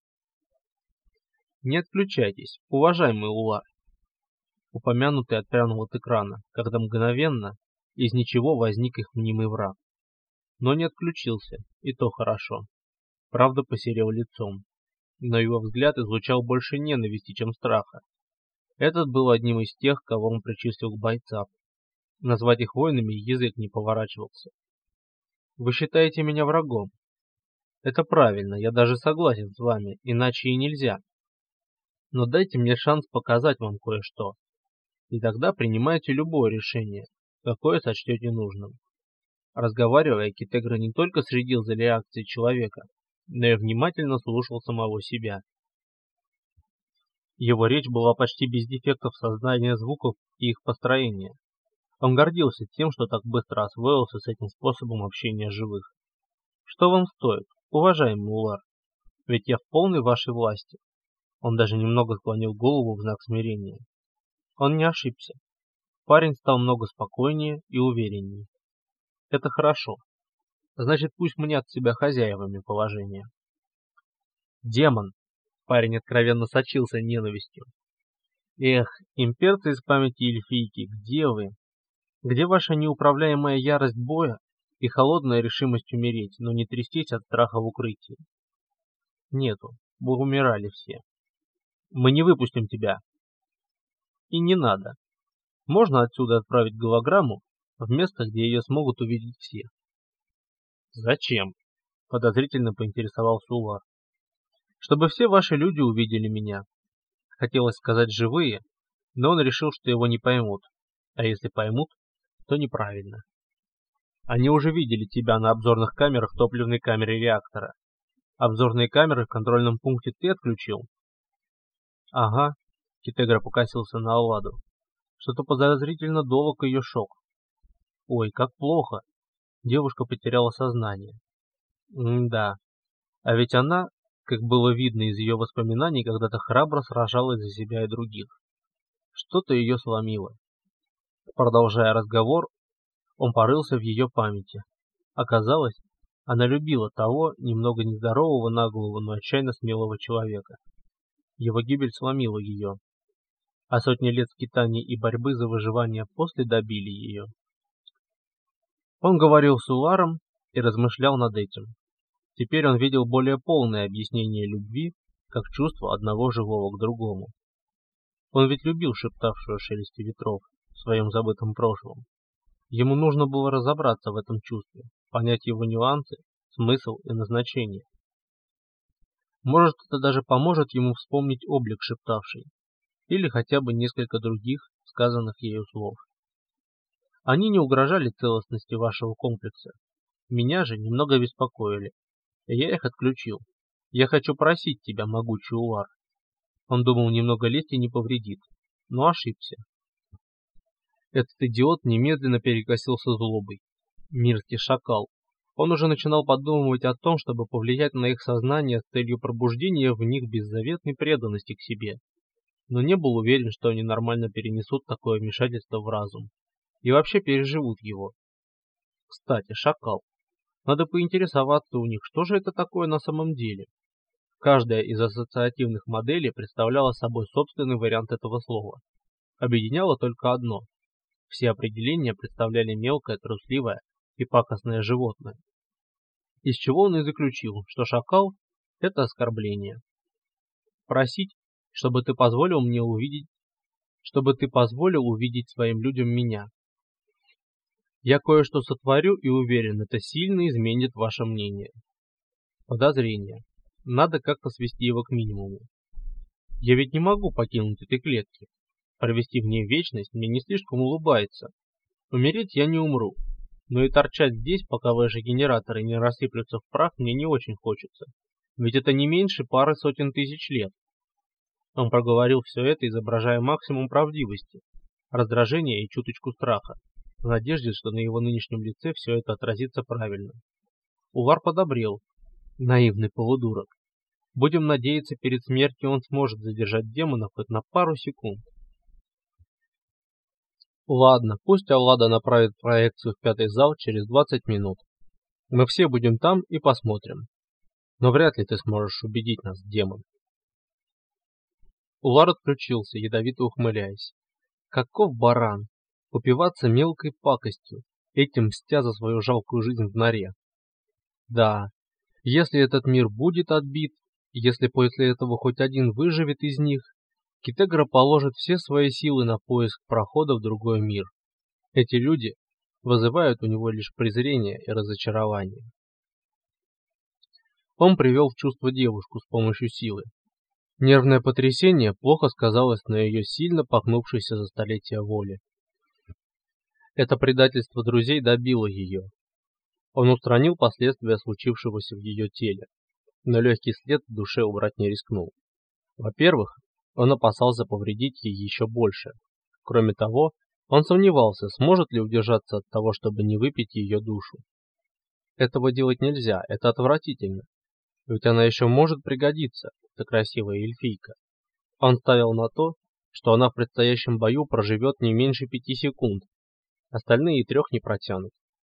Не отключайтесь, уважаемый Улар. Упомянутый отпрянул от экрана, когда мгновенно из ничего возник их мнимый враг. Но не отключился, и то хорошо. Правда, посерел лицом. Но его взгляд излучал больше ненависти, чем страха. Этот был одним из тех, кого он причислил к бойцам. Назвать их воинами язык не поворачивался. Вы считаете меня врагом? Это правильно, я даже согласен с вами, иначе и нельзя. Но дайте мне шанс показать вам кое-что. И тогда принимайте любое решение, какое сочтете нужным. Разговаривая, Китегра не только следил за реакцией человека, но и внимательно слушал самого себя. Его речь была почти без дефектов сознания звуков и их построения. Он гордился тем, что так быстро освоился с этим способом общения живых. Что вам стоит, уважаемый Улар? Ведь я в полной вашей власти. Он даже немного склонил голову в знак смирения. Он не ошибся. Парень стал много спокойнее и увереннее. Это хорошо. Значит, пусть мнят себя хозяевами положения. Демон! Парень откровенно сочился ненавистью. Эх, имперцы из памяти эльфийки, где вы? Где ваша неуправляемая ярость боя и холодная решимость умереть, но не трястись от страха в укрытии? Нету, вы умирали все. Мы не выпустим тебя. И не надо. Можно отсюда отправить голограмму в место, где ее смогут увидеть все. Зачем? Подозрительно поинтересовался Улар. Чтобы все ваши люди увидели меня. Хотелось сказать живые, но он решил, что его не поймут. А если поймут, то неправильно. Они уже видели тебя на обзорных камерах топливной камеры реактора. Обзорные камеры в контрольном пункте ты отключил? Ага. Китегра покосился на Алладу. Что-то подозрительно долг ее шок. Ой, как плохо. Девушка потеряла сознание. М-да. А ведь она, как было видно из ее воспоминаний, когда-то храбро сражалась за себя и других. Что-то ее сломило. Продолжая разговор, он порылся в ее памяти. Оказалось, она любила того, немного нездорового, наглого, но отчаянно смелого человека. Его гибель сломила ее, а сотни лет скитаний и борьбы за выживание после добили ее. Он говорил с Уларом и размышлял над этим. Теперь он видел более полное объяснение любви, как чувство одного живого к другому. Он ведь любил шептавшую о шелесте ветров в своем забытом прошлом. Ему нужно было разобраться в этом чувстве, понять его нюансы, смысл и назначение. Может, это даже поможет ему вспомнить облик шептавшей, или хотя бы несколько других сказанных ею слов. Они не угрожали целостности вашего комплекса. Меня же немного беспокоили, и я их отключил. Я хочу просить тебя, могучий Улар. Он думал, немного лести не повредит, но ошибся. Этот идиот немедленно перекосился злобой. Мирский шакал. Он уже начинал подумывать о том, чтобы повлиять на их сознание с целью пробуждения в них беззаветной преданности к себе. Но не был уверен, что они нормально перенесут такое вмешательство в разум. И вообще переживут его. Кстати, шакал. Надо поинтересоваться у них, что же это такое на самом деле. Каждая из ассоциативных моделей представляла собой собственный вариант этого слова. Объединяло только одно. Все определения представляли мелкое, трусливое, и пакостное животное. Из чего он и заключил, что шакал – это оскорбление. Просить, чтобы ты позволил мне увидеть, чтобы ты позволил увидеть своим людям меня. Я кое-что сотворю и уверен, это сильно изменит ваше мнение. Подозрение. Надо как-то свести его к минимуму. Я ведь не могу покинуть этой клетки. Провести в ней вечность мне не слишком улыбается. Умереть я не умру. Но и торчать здесь, пока ваши генераторы не рассыплются в прах, мне не очень хочется. Ведь это не меньше пары сотен тысяч лет. Он проговорил все это, изображая максимум правдивости, раздражения и чуточку страха, в надежде, что на его нынешнем лице все это отразится правильно. Увар подобрел. Наивный полудурок. Будем надеяться, перед смертью он сможет задержать демонов хоть на пару секунд. Ладно, пусть Аллада направит проекцию в пятый зал через двадцать минут. Мы все будем там и посмотрим. Но вряд ли ты сможешь убедить нас, демон. Улар отключился, ядовито ухмыляясь. Каков баран! Упиваться мелкой пакостью, этим мстя за свою жалкую жизнь в норе. Да, если этот мир будет отбит, если после этого хоть один выживет из них, Китегра положит все свои силы на поиск прохода в другой мир. Эти люди вызывают у него лишь презрение и разочарование. Он привел в чувство девушку с помощью силы. Нервное потрясение плохо сказалось на ее сильно пахнувшейся за столетия воле. Это предательство друзей добило ее. Он устранил последствия случившегося в ее теле, но легкий след в душе убрать не рискнул. Во-первых, он опасался повредить ей еще больше. Кроме того, он сомневался, сможет ли удержаться от того, чтобы не выпить ее душу. Этого делать нельзя, это отвратительно. Ведь она еще может пригодиться, эта красивая эльфийка. Он ставил на то, что она в предстоящем бою проживет не меньше пяти секунд, остальные и трех не протянут.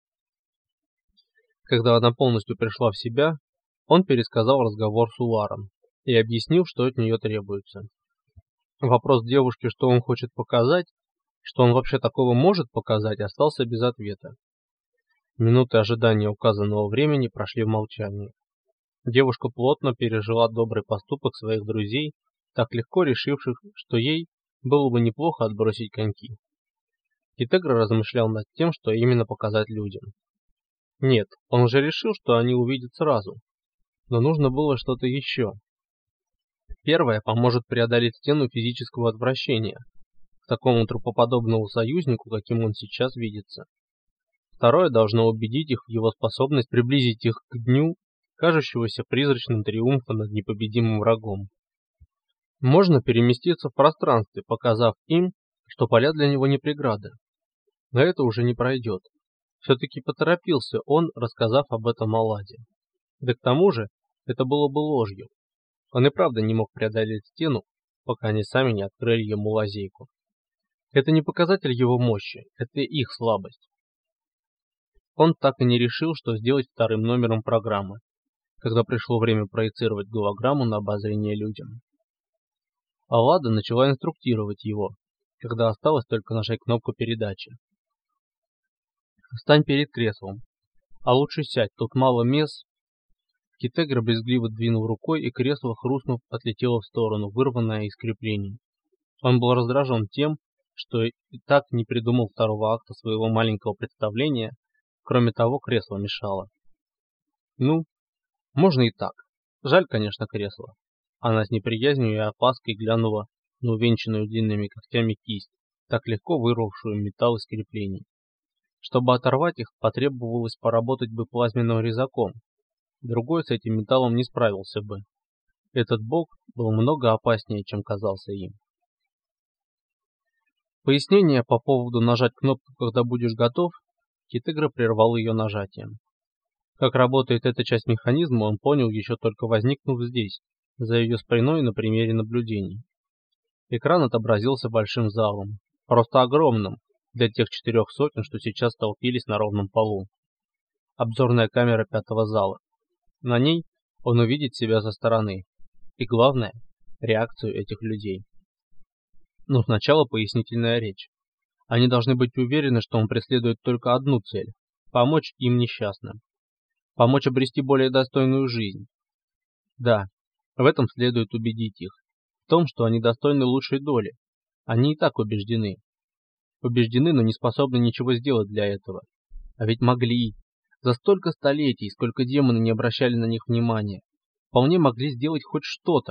Когда она полностью пришла в себя, он пересказал разговор с Уларом и объяснил, что от нее требуется. Вопрос девушки, что он хочет показать, что он вообще такого может показать, остался без ответа. Минуты ожидания указанного времени прошли в молчании. Девушка плотно пережила добрый поступок своих друзей, так легко решивших, что ей было бы неплохо отбросить коньки. Китегра размышлял над тем, что именно показать людям. Нет, он уже решил, что они увидят сразу. Но нужно было что-то еще. Первое поможет преодолеть стену физического отвращения к такому трупоподобному союзнику, каким он сейчас видится. Второе должно убедить их в его способность приблизить их к дню, кажущегося призрачным триумфа над непобедимым врагом. Можно переместиться в пространстве, показав им, что поля для него не преграда. Но это уже не пройдет. Все-таки поторопился он, рассказав об этом Алладе. Да к тому же, это было бы ложью. Он и правда не мог преодолеть стену, пока они сами не открыли ему лазейку. Это не показатель его мощи, это их слабость. Он так и не решил, что сделать вторым номером программы, когда пришло время проецировать голограмму на обозрение людям. Аллада начала инструктировать его, когда осталось только нажать кнопку передачи. «Встань перед креслом, а лучше сядь, тут мало мест». Китегра брезгливо двинул рукой, и кресло, хрустнув, отлетело в сторону, вырванное из креплений. Он был раздражен тем, что и так не придумал второго акта своего маленького представления, кроме того, кресло мешало. Ну, можно и так. Жаль, конечно, кресло. Она с неприязнью и опаской глянула на увенчанную длинными когтями кисть, так легко вырвавшую металл из креплений. Чтобы оторвать их, потребовалось поработать бы плазменным резаком. Другой с этим металлом не справился бы. Этот бог был много опаснее, чем казался им. Пояснение по поводу нажать кнопку, когда будешь готов, Китегра прервал ее нажатием. Как работает эта часть механизма, он понял еще только возникнув здесь, за ее спиной на примере наблюдений. Экран отобразился большим залом, просто огромным для тех четырех сотен, что сейчас толпились на ровном полу. Обзорная камера пятого зала. На ней он увидит себя со стороны. И главное, реакцию этих людей. Но сначала пояснительная речь. Они должны быть уверены, что он преследует только одну цель помочь им несчастным, помочь обрести более достойную жизнь. Да, в этом следует убедить их, в том, что они достойны лучшей доли. Они и так убеждены. Убеждены, но не способны ничего сделать для этого. А ведь могли. За столько столетий, сколько демоны не обращали на них внимания, вполне могли сделать хоть что-то.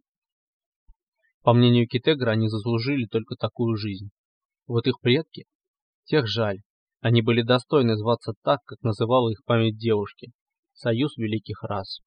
По мнению Китегра, они заслужили только такую жизнь. Вот их предки, тех жаль. Они были достойны зваться так, как называла их память девушки. Союз великих рас.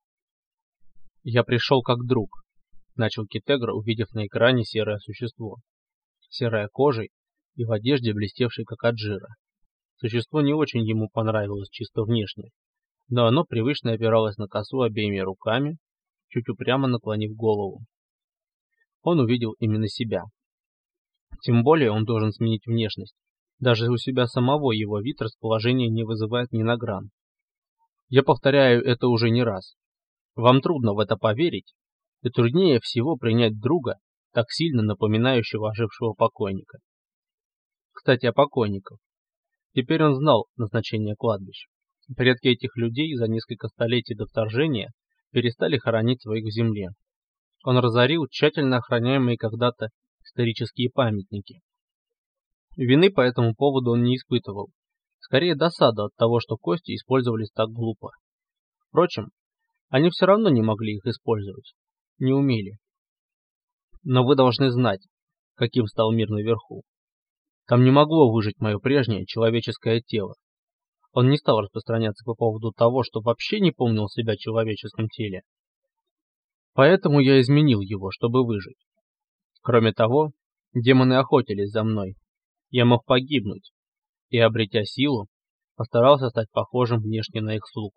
«Я пришел как друг», — начал Китегра, увидев на экране серое существо. Серая кожей и в одежде, блестевшей как от жира. Существо не очень ему понравилось чисто внешне, но оно привычно опиралось на косу обеими руками, чуть упрямо наклонив голову. Он увидел именно себя. Тем более он должен сменить внешность. Даже у себя самого его вид расположения не вызывает ни на грамм. Я повторяю это уже не раз. Вам трудно в это поверить, и труднее всего принять друга, так сильно напоминающего ожившего покойника. Кстати, о покойниках. Теперь он знал назначение кладбищ. Предки этих людей за несколько столетий до вторжения перестали хоронить своих в земле. Он разорил тщательно охраняемые когда-то исторические памятники. Вины по этому поводу он не испытывал. Скорее досаду от того, что кости использовались так глупо. Впрочем, они все равно не могли их использовать. Не умели. Но вы должны знать, каким стал мир наверху. Там не могло выжить мое прежнее человеческое тело. Он не стал распространяться по поводу того, что вообще не помнил себя в человеческом теле. Поэтому я изменил его, чтобы выжить. Кроме того, демоны охотились за мной. Я мог погибнуть, и, обретя силу, постарался стать похожим внешне на их слуг.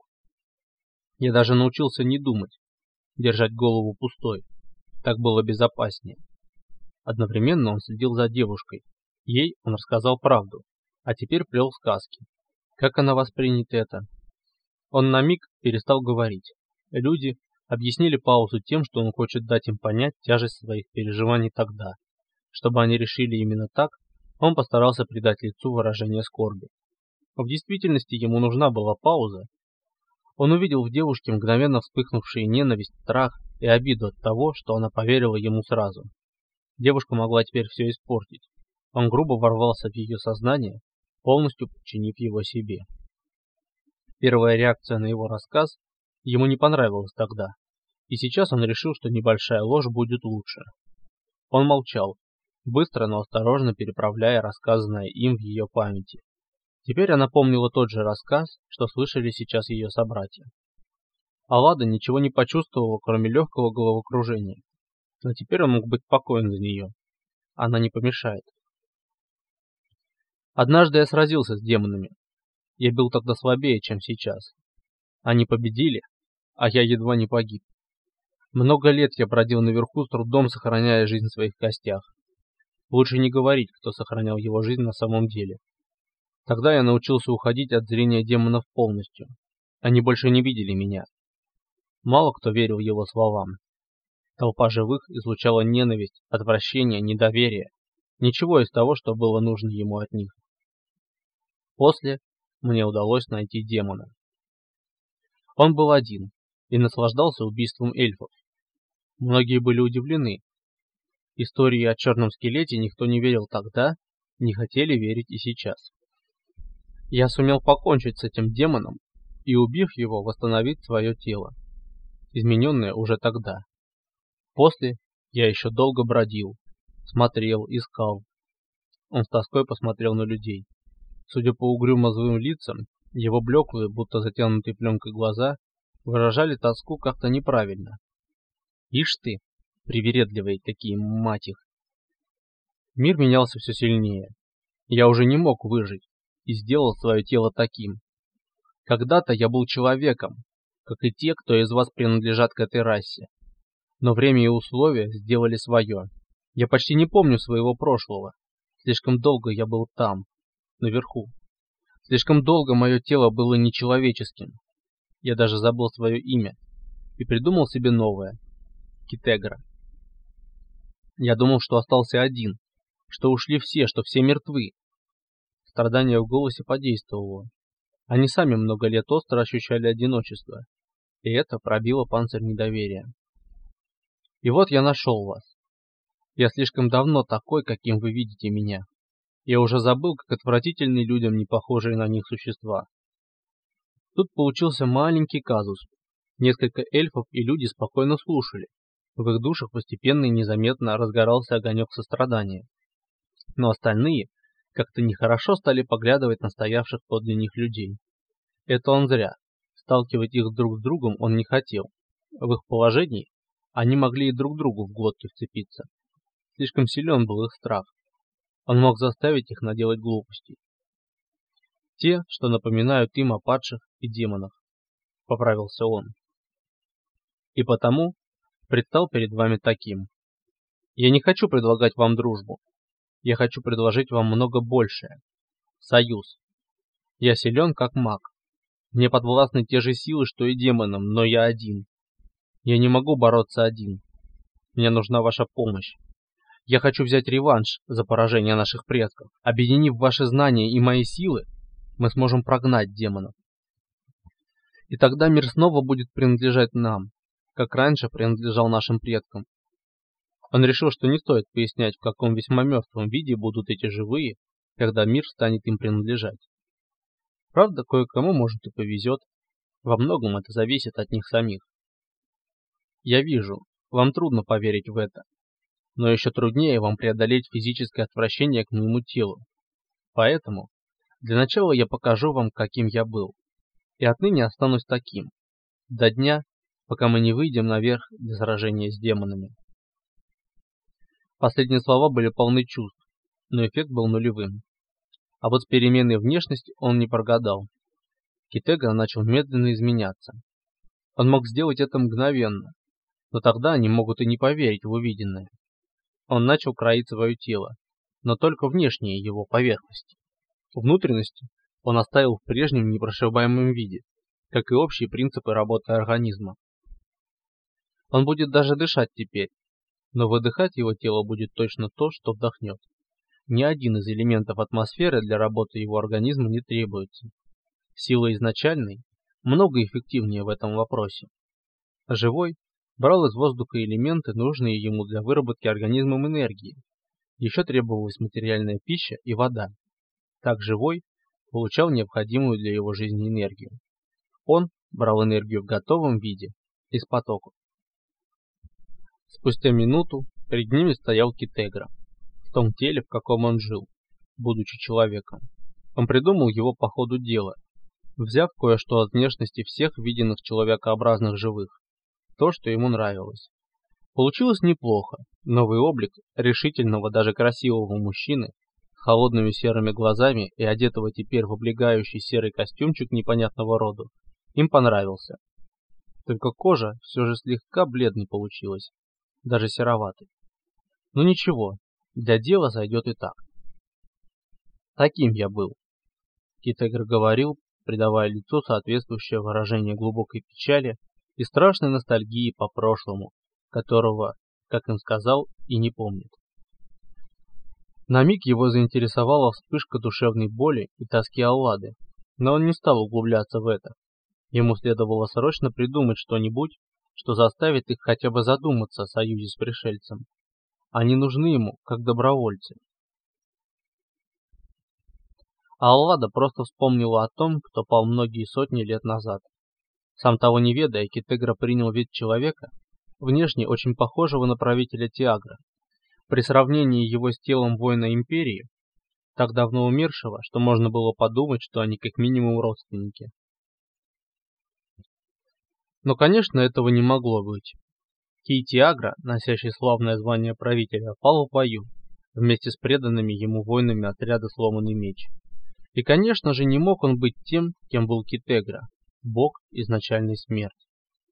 Я даже научился не думать, держать голову пустой. Так было безопаснее. Одновременно он следил за девушкой. Ей он рассказал правду, а теперь плел сказки. Как она воспринят это? Он на миг перестал говорить. Люди объяснили паузу тем, что он хочет дать им понять тяжесть своих переживаний тогда. Чтобы они решили именно так, он постарался придать лицу выражение скорби. В действительности ему нужна была пауза. Он увидел в девушке мгновенно вспыхнувшие ненависть, страх и обиду от того, что она поверила ему сразу. Девушка могла теперь все испортить. Он грубо ворвался в ее сознание, полностью подчинив его себе. Первая реакция на его рассказ ему не понравилась тогда, и сейчас он решил, что небольшая ложь будет лучше. Он молчал, быстро, но осторожно переправляя рассказанное им в ее памяти. Теперь она помнила тот же рассказ, что слышали сейчас ее собратья. Аллада ничего не почувствовала, кроме легкого головокружения. Но теперь он мог быть спокоен за нее. Она не помешает. Однажды я сразился с демонами. Я был тогда слабее, чем сейчас. Они победили, а я едва не погиб. Много лет я бродил наверху, с трудом сохраняя жизнь в своих костях. Лучше не говорить, кто сохранял его жизнь на самом деле. Тогда я научился уходить от зрения демонов полностью. Они больше не видели меня. Мало кто верил его словам. Толпа живых излучала ненависть, отвращение, недоверие. Ничего из того, что было нужно ему от них. После мне удалось найти демона. Он был один и наслаждался убийством эльфов. Многие были удивлены. Истории о черном скелете никто не верил тогда, не хотели верить и сейчас. Я сумел покончить с этим демоном и, убив его, восстановить свое тело, измененное уже тогда. После я еще долго бродил, смотрел, искал. Он с тоской посмотрел на людей. Судя по угрюмо злым лицам, его блеклые, будто затянутые пленкой глаза, выражали тоску как-то неправильно. Ишь ты, привередливые такие, мать их. Мир менялся все сильнее. Я уже не мог выжить и сделал свое тело таким. Когда-то я был человеком, как и те, кто из вас принадлежат к этой расе. Но время и условия сделали свое. Я почти не помню своего прошлого. Слишком долго я был там, наверху. Слишком долго мое тело было нечеловеческим. Я даже забыл свое имя и придумал себе новое — Китегра. Я думал, что остался один, что ушли все, что все мертвы. Страдание в голосе подействовало. Они сами много лет остро ощущали одиночество, и это пробило панцирь недоверия. И вот я нашел вас. Я слишком давно такой, каким вы видите меня. Я уже забыл, как отвратительны людям не похожие на них существа. Тут получился маленький казус. Несколько эльфов и люди спокойно слушали. В их душах постепенно и незаметно разгорался огонек сострадания. Но остальные как-то нехорошо стали поглядывать на стоявших подле них людей. Это он зря. Сталкивать их друг с другом он не хотел. В их положении они могли и друг другу в глотки вцепиться. Слишком силен был их страх. Он мог заставить их наделать глупостей. Те, что напоминают им о падших и демонах, поправился он. И потому предстал перед вами таким. Я не хочу предлагать вам дружбу. Я хочу предложить вам много большее. Союз. Я силен, как маг. Мне подвластны те же силы, что и демонам, но я один. Я не могу бороться один. Мне нужна ваша помощь. Я хочу взять реванш за поражение наших предков. Объединив ваши знания и мои силы, мы сможем прогнать демонов. И тогда мир снова будет принадлежать нам, как раньше принадлежал нашим предкам. Он решил, что не стоит пояснять, в каком весьма мертвом виде будут эти живые, когда мир станет им принадлежать. Правда, кое-кому, может, и повезет. Во многом это зависит от них самих. Я вижу, вам трудно поверить в это. Но еще труднее вам преодолеть физическое отвращение к моему телу. Поэтому для начала я покажу вам, каким я был. И отныне останусь таким. До дня, пока мы не выйдем наверх для сражения с демонами. Последние слова были полны чувств, но эффект был нулевым. А вот с переменой внешности он не прогадал. Китегра начал медленно изменяться. Он мог сделать это мгновенно, но тогда они могут и не поверить в увиденное. Он начал кроить свое тело, но только внешние его поверхности. Внутренности он оставил в прежнем непрошибаемом виде, как и общие принципы работы организма. Он будет даже дышать теперь, но выдыхать его тело будет точно то, что вдохнет. Ни один из элементов атмосферы для работы его организма не требуется. Сила изначальной много эффективнее в этом вопросе. Живой брал из воздуха элементы, нужные ему для выработки организмом энергии. Еще требовалась материальная пища и вода. Так живой получал необходимую для его жизни энергию. Он брал энергию в готовом виде из потоков. Спустя минуту перед ними стоял Китегра, в том теле, в каком он жил, будучи человеком. Он придумал его по ходу дела, взяв кое-что от внешности всех виденных человекообразных живых, то, что ему нравилось. Получилось неплохо. Новый облик решительного, даже красивого мужчины, с холодными серыми глазами и одетого теперь в облегающий серый костюмчик непонятного рода, им понравился. Только кожа все же слегка бледной получилась, даже сероватой. Но ничего, для дела сойдет и так. Таким я был. Китегра говорил, придавая лицу соответствующее выражение глубокой печали и страшной ностальгии по прошлому, которого, как он сказал, и не помнит. На миг его заинтересовала вспышка душевной боли и тоски Аллады, но он не стал углубляться в это. Ему следовало срочно придумать что-нибудь, что заставит их хотя бы задуматься о союзе с пришельцем. Они нужны ему, как добровольцы. А Аллада просто вспомнила о том, кто пал многие сотни лет назад. Сам того не ведая, Китегра принял вид человека, внешне очень похожего на правителя Тиагра. При сравнении его с телом воина Империи, так давно умершего, что можно было подумать, что они как минимум родственники. Но, конечно, этого не могло быть. Кий Тиагра, носящий славное звание правителя, пал в бою, вместе с преданными ему воинами отряда «Сломанный меч». И, конечно же, не мог он быть тем, кем был Китегра, бог изначальной смерти.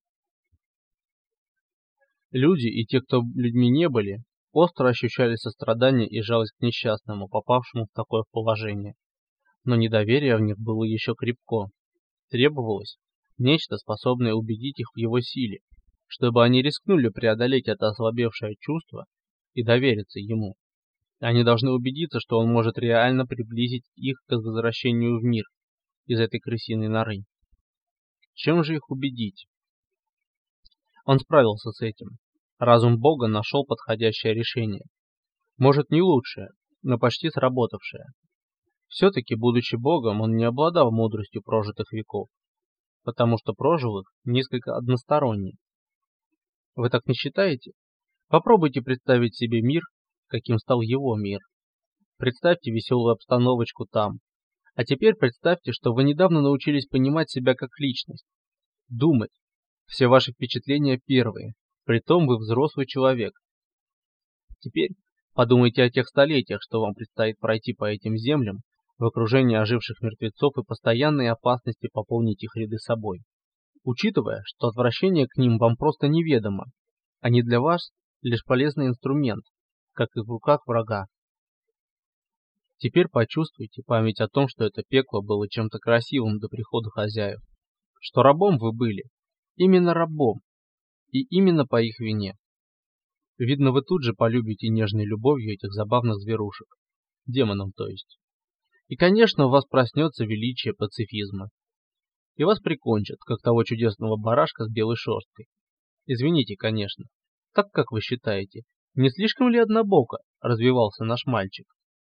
Люди и те, кто людьми не были, остро ощущали сострадание и жалость к несчастному, попавшему в такое положение. Но недоверие в них было еще крепко. Требовалось нечто, способное убедить их в его силе, чтобы они рискнули преодолеть это ослабевшее чувство и довериться ему. Они должны убедиться, что он может реально приблизить их к возвращению в мир, из этой крысиной норы. Чем же их убедить? Он справился с этим. Разум Бога нашел подходящее решение. Может, не лучшее, но почти сработавшее. Все-таки, будучи Богом, он не обладал мудростью прожитых веков, потому что прожил их несколько односторонне. Вы так не считаете? Попробуйте представить себе мир, каким стал его мир. Представьте веселую обстановочку там. А теперь представьте, что вы недавно научились понимать себя как личность. Думать. Все ваши впечатления первые. Притом вы взрослый человек. Теперь подумайте о тех столетиях, что вам предстоит пройти по этим землям, в окружении оживших мертвецов и постоянной опасности пополнить их ряды собой. Учитывая, что отвращение к ним вам просто неведомо, они для вас лишь полезный инструмент, как и в руках врага. Теперь почувствуйте память о том, что это пекло было чем-то красивым до прихода хозяев, что рабом вы были, именно рабом, и именно по их вине. Видно, вы тут же полюбите нежной любовью этих забавных зверушек, демонов то есть. И, конечно, у вас проснется величие пацифизма. И вас прикончат, как того чудесного барашка с белой шерсткой. Извините, конечно. Так как вы считаете, не слишком ли однобоко развивался наш мальчик?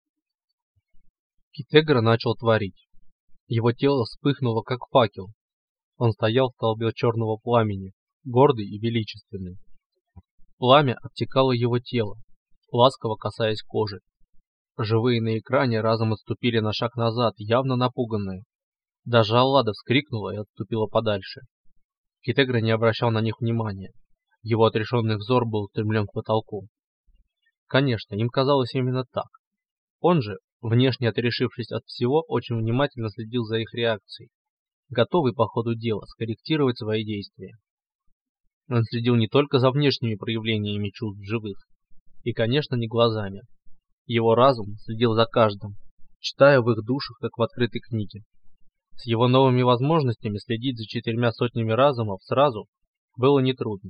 Китегра начал творить. Его тело вспыхнуло, как факел. Он стоял в столбе черного пламени, гордый и величественный. Пламя обтекало его тело, ласково касаясь кожи. Живые на экране разом отступили на шаг назад, явно напуганные. Даже Аллада вскрикнула и отступила подальше. Китегра не обращал на них внимания. Его отрешенный взор был устремлен к потолку. Конечно, им казалось именно так. Он же, внешне отрешившись от всего, очень внимательно следил за их реакцией, готовый по ходу дела скорректировать свои действия. Он следил не только за внешними проявлениями чувств живых, и, конечно, не глазами. Его разум следил за каждым, читая в их душах, как в открытой книге. С его новыми возможностями следить за четырьмя сотнями разумов сразу было нетрудно.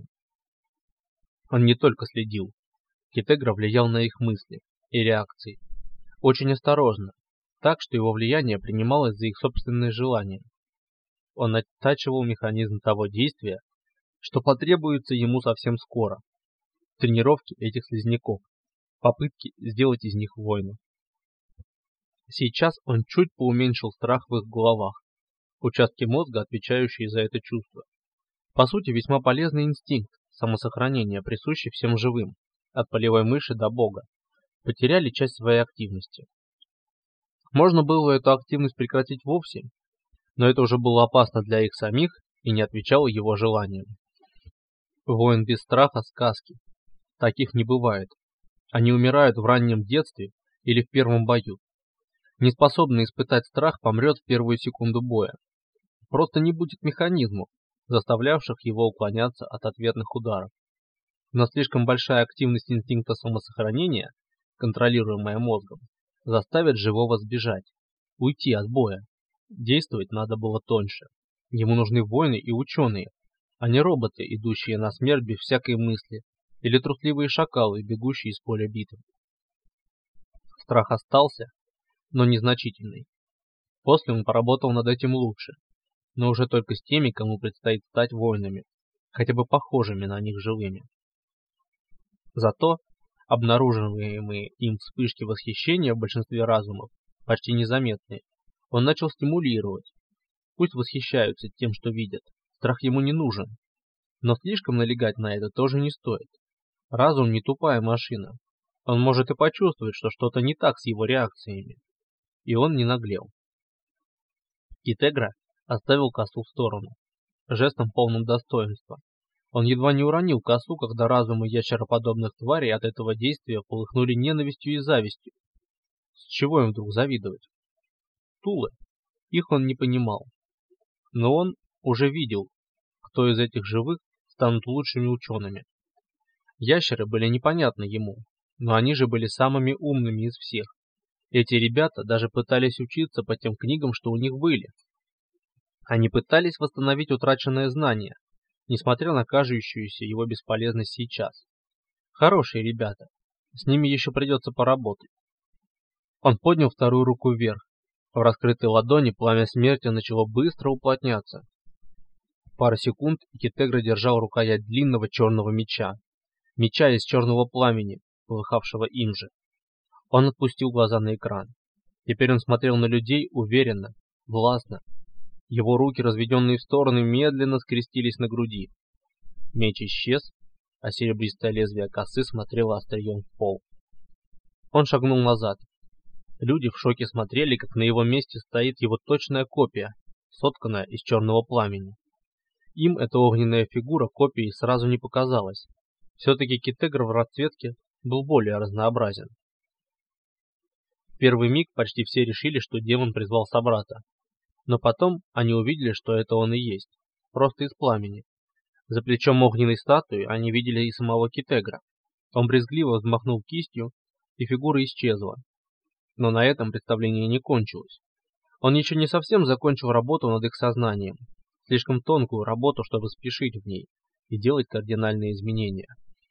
Он не только следил. Китегра влиял на их мысли и реакции. Очень осторожно, так что его влияние принималось за их собственные желания. Он оттачивал механизм того действия, что потребуется ему совсем скоро. Тренировки этих слизняков, попытки сделать из них воинов. Сейчас он чуть поуменьшил страх в их головах, участки мозга, отвечающие за это чувство. По сути, весьма полезный инстинкт самосохранения, присущий всем живым, от полевой мыши до бога, потеряли часть своей активности. Можно было эту активность прекратить вовсе, но это уже было опасно для их самих и не отвечало его желаниям. Воин без страха — сказки. Таких не бывает. Они умирают в раннем детстве или в первом бою. Неспособный испытать страх помрет в первую секунду боя. Просто не будет механизмов, заставлявших его уклоняться от ответных ударов. Но слишком большая активность инстинкта самосохранения, контролируемая мозгом, заставит живого сбежать, уйти от боя. Действовать надо было тоньше. Ему нужны воины и ученые, а не роботы, идущие на смерть без всякой мысли, или трусливые шакалы, бегущие из поля битвы. Страх остался, но незначительный. После он поработал над этим лучше, но уже только с теми, кому предстоит стать воинами, хотя бы похожими на них живыми. Зато обнаруживаемые им вспышки восхищения в большинстве разумов, почти незаметные, он начал стимулировать. Пусть восхищаются тем, что видят, страх ему не нужен, но слишком налегать на это тоже не стоит. Разум не тупая машина, он может и почувствовать, что что-то не так с его реакциями, и он не наглел. Китегра оставил косу в сторону, жестом полным достоинства. Он едва не уронил косу, когда разумы ящероподобных тварей от этого действия полыхнули ненавистью и завистью. С чего им вдруг завидовать? Тулы. Их он не понимал. Но он уже видел, кто из этих живых станут лучшими учеными. Ящеры были непонятны ему, но они же были самыми умными из всех. Эти ребята даже пытались учиться по тем книгам, что у них были. Они пытались восстановить утраченное знание, несмотря на кажущуюся его бесполезность сейчас. Хорошие ребята, с ними еще придется поработать. Он поднял вторую руку вверх, В раскрытой ладони пламя смерти начало быстро уплотняться. Пару секунд, и Китегра держал рукоять длинного черного меча. Меча из черного пламени, полыхавшего им же. Он отпустил глаза на экран. Теперь он смотрел на людей уверенно, властно. Его руки, разведенные в стороны, медленно скрестились на груди. Меч исчез, а серебристое лезвие косы смотрело острием в пол. Он шагнул назад. Люди в шоке смотрели, как на его месте стоит его точная копия, сотканная из черного пламени. Им эта огненная фигура копией сразу не показалась. Все-таки Китегра в расцветке был более разнообразен. В первый миг почти все решили, что демон призвал собрата. Но потом они увидели, что это он и есть, просто из пламени. За плечом огненной статуи они видели и самого Китегра. Он брезгливо взмахнул кистью, и фигура исчезла. Но на этом представление не кончилось. Он еще не совсем закончил работу над их сознанием. Слишком тонкую работу, чтобы спешить в ней и делать кардинальные изменения.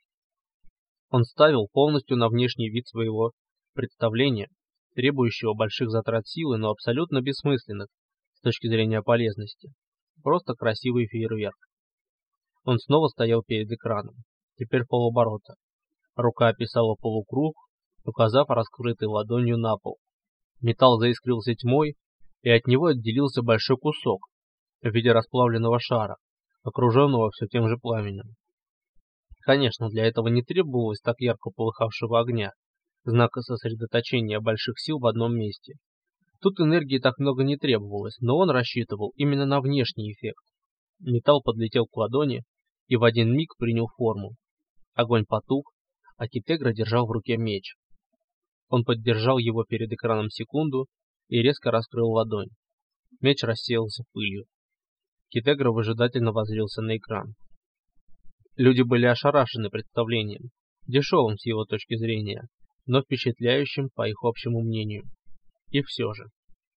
Он ставил полностью на внешний вид своего представления, требующего больших затрат силы, но абсолютно бессмысленных с точки зрения полезности. Просто красивый фейерверк. Он снова стоял перед экраном, теперь полоборота. Рука описала полукруг, указав раскрытой ладонью на пол. Металл заискрился тьмой, и от него отделился большой кусок в виде расплавленного шара, окруженного все тем же пламенем. Конечно, для этого не требовалось так ярко полыхавшего огня, знака сосредоточения больших сил в одном месте. Тут энергии так много не требовалось, но он рассчитывал именно на внешний эффект. Металл подлетел к ладони и в один миг принял форму. Огонь потух, а Китегра держал в руке меч. Он поддержал его перед экраном секунду и резко раскрыл ладонь. Меч рассеялся пылью. Китегра выжидательно воззрился на экран. Люди были ошарашены представлением, дешевым с его точки зрения, но впечатляющим по их общему мнению. И все же.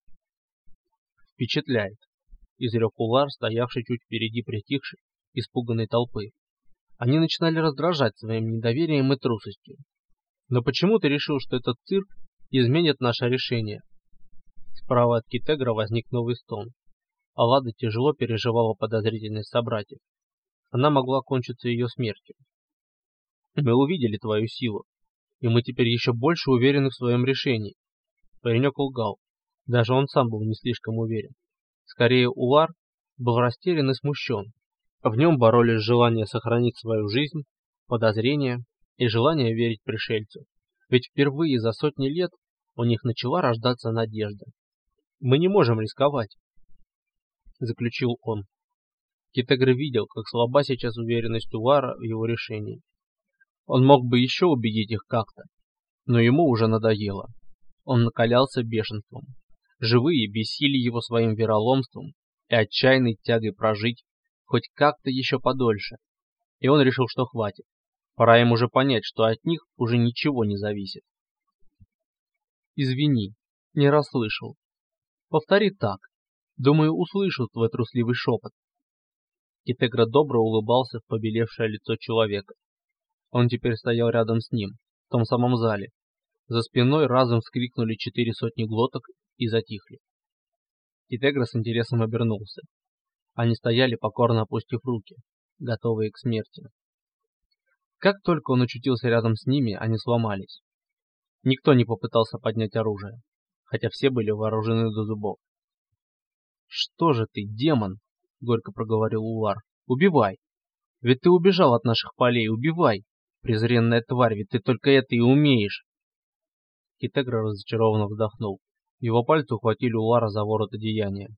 «Впечатляет», — изрек Улар, стоявший чуть впереди притихшей, испуганной толпы. Они начинали раздражать своим недоверием и трусостью. «Но почему ты решил, что этот цирк изменит наше решение?» Справа от Китегра возник новый стон. Аллада тяжело переживала подозрительность собратьев. Она могла кончиться ее смертью. «Мы увидели твою силу, и мы теперь еще больше уверены в своем решении». Паренек лгал. Даже он сам был не слишком уверен. Скорее, Улар был растерян и смущен. В нем боролись желание сохранить свою жизнь, подозрение и желание верить пришельцу. Ведь впервые за сотни лет у них начала рождаться надежда. «Мы не можем рисковать», — заключил он. Китегра видел, как слаба сейчас уверенность Улара в его решении. Он мог бы еще убедить их как-то, но ему уже надоело. Он накалялся бешенством. Живые бесили его своим вероломством и отчаянной тягой прожить хоть как-то еще подольше. И он решил, что хватит. Пора им уже понять, что от них уже ничего не зависит. «Извини, не расслышал. Повтори так. Думаю, услышал твой трусливый шепот». Китегра добро улыбался в побелевшее лицо человека. Он теперь стоял рядом с ним, в том самом зале. За спиной разом вскрикнули четыре сотни глоток и затихли. Китегра с интересом обернулся. Они стояли, покорно опустив руки, готовые к смерти. Как только он очутился рядом с ними, они сломались. Никто не попытался поднять оружие, хотя все были вооружены до зубов. «Что же ты, демон?» — горько проговорил Улар. «Убивай! Ведь ты убежал от наших полей, убивай! Презренная тварь, ведь ты только это и умеешь!» Китегра разочарованно вздохнул. Его пальцы ухватили Улара за ворот одеяния.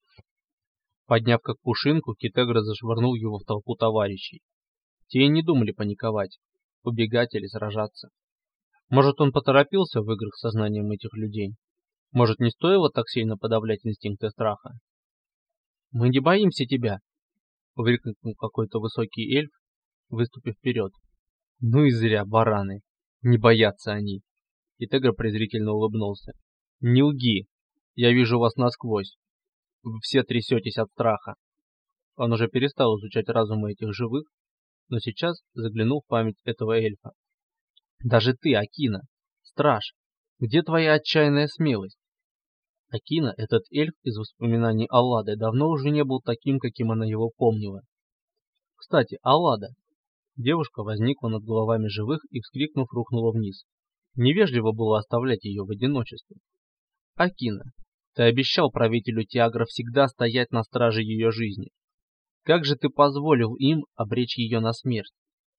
Подняв как пушинку, Китегра зашвырнул его в толпу товарищей. Те и не думали паниковать, убегать или сражаться. Может, он поторопился в играх с сознанием этих людей? Может, не стоило так сильно подавлять инстинкты страха? «Мы не боимся тебя!» — выкрикнул какой-то высокий эльф, выступив вперед. «Ну и зря, бараны! Не боятся они!» Китегра презрительно улыбнулся. «Не лги! Я вижу вас насквозь! Вы все трясетесь от страха!» Он уже перестал изучать разумы этих живых, но сейчас заглянул в память этого эльфа. «Даже ты, Акина, страж, где твоя отчаянная смелость?» Акина, этот эльф из воспоминаний Аллады, давно уже не был таким, каким она его помнила. Кстати, Аллада. Девушка возникла над головами живых и, вскрикнув, рухнула вниз. Невежливо было оставлять ее в одиночестве. Акина, ты обещал правителю Тиагра всегда стоять на страже ее жизни. Как же ты позволил им обречь ее на смерть?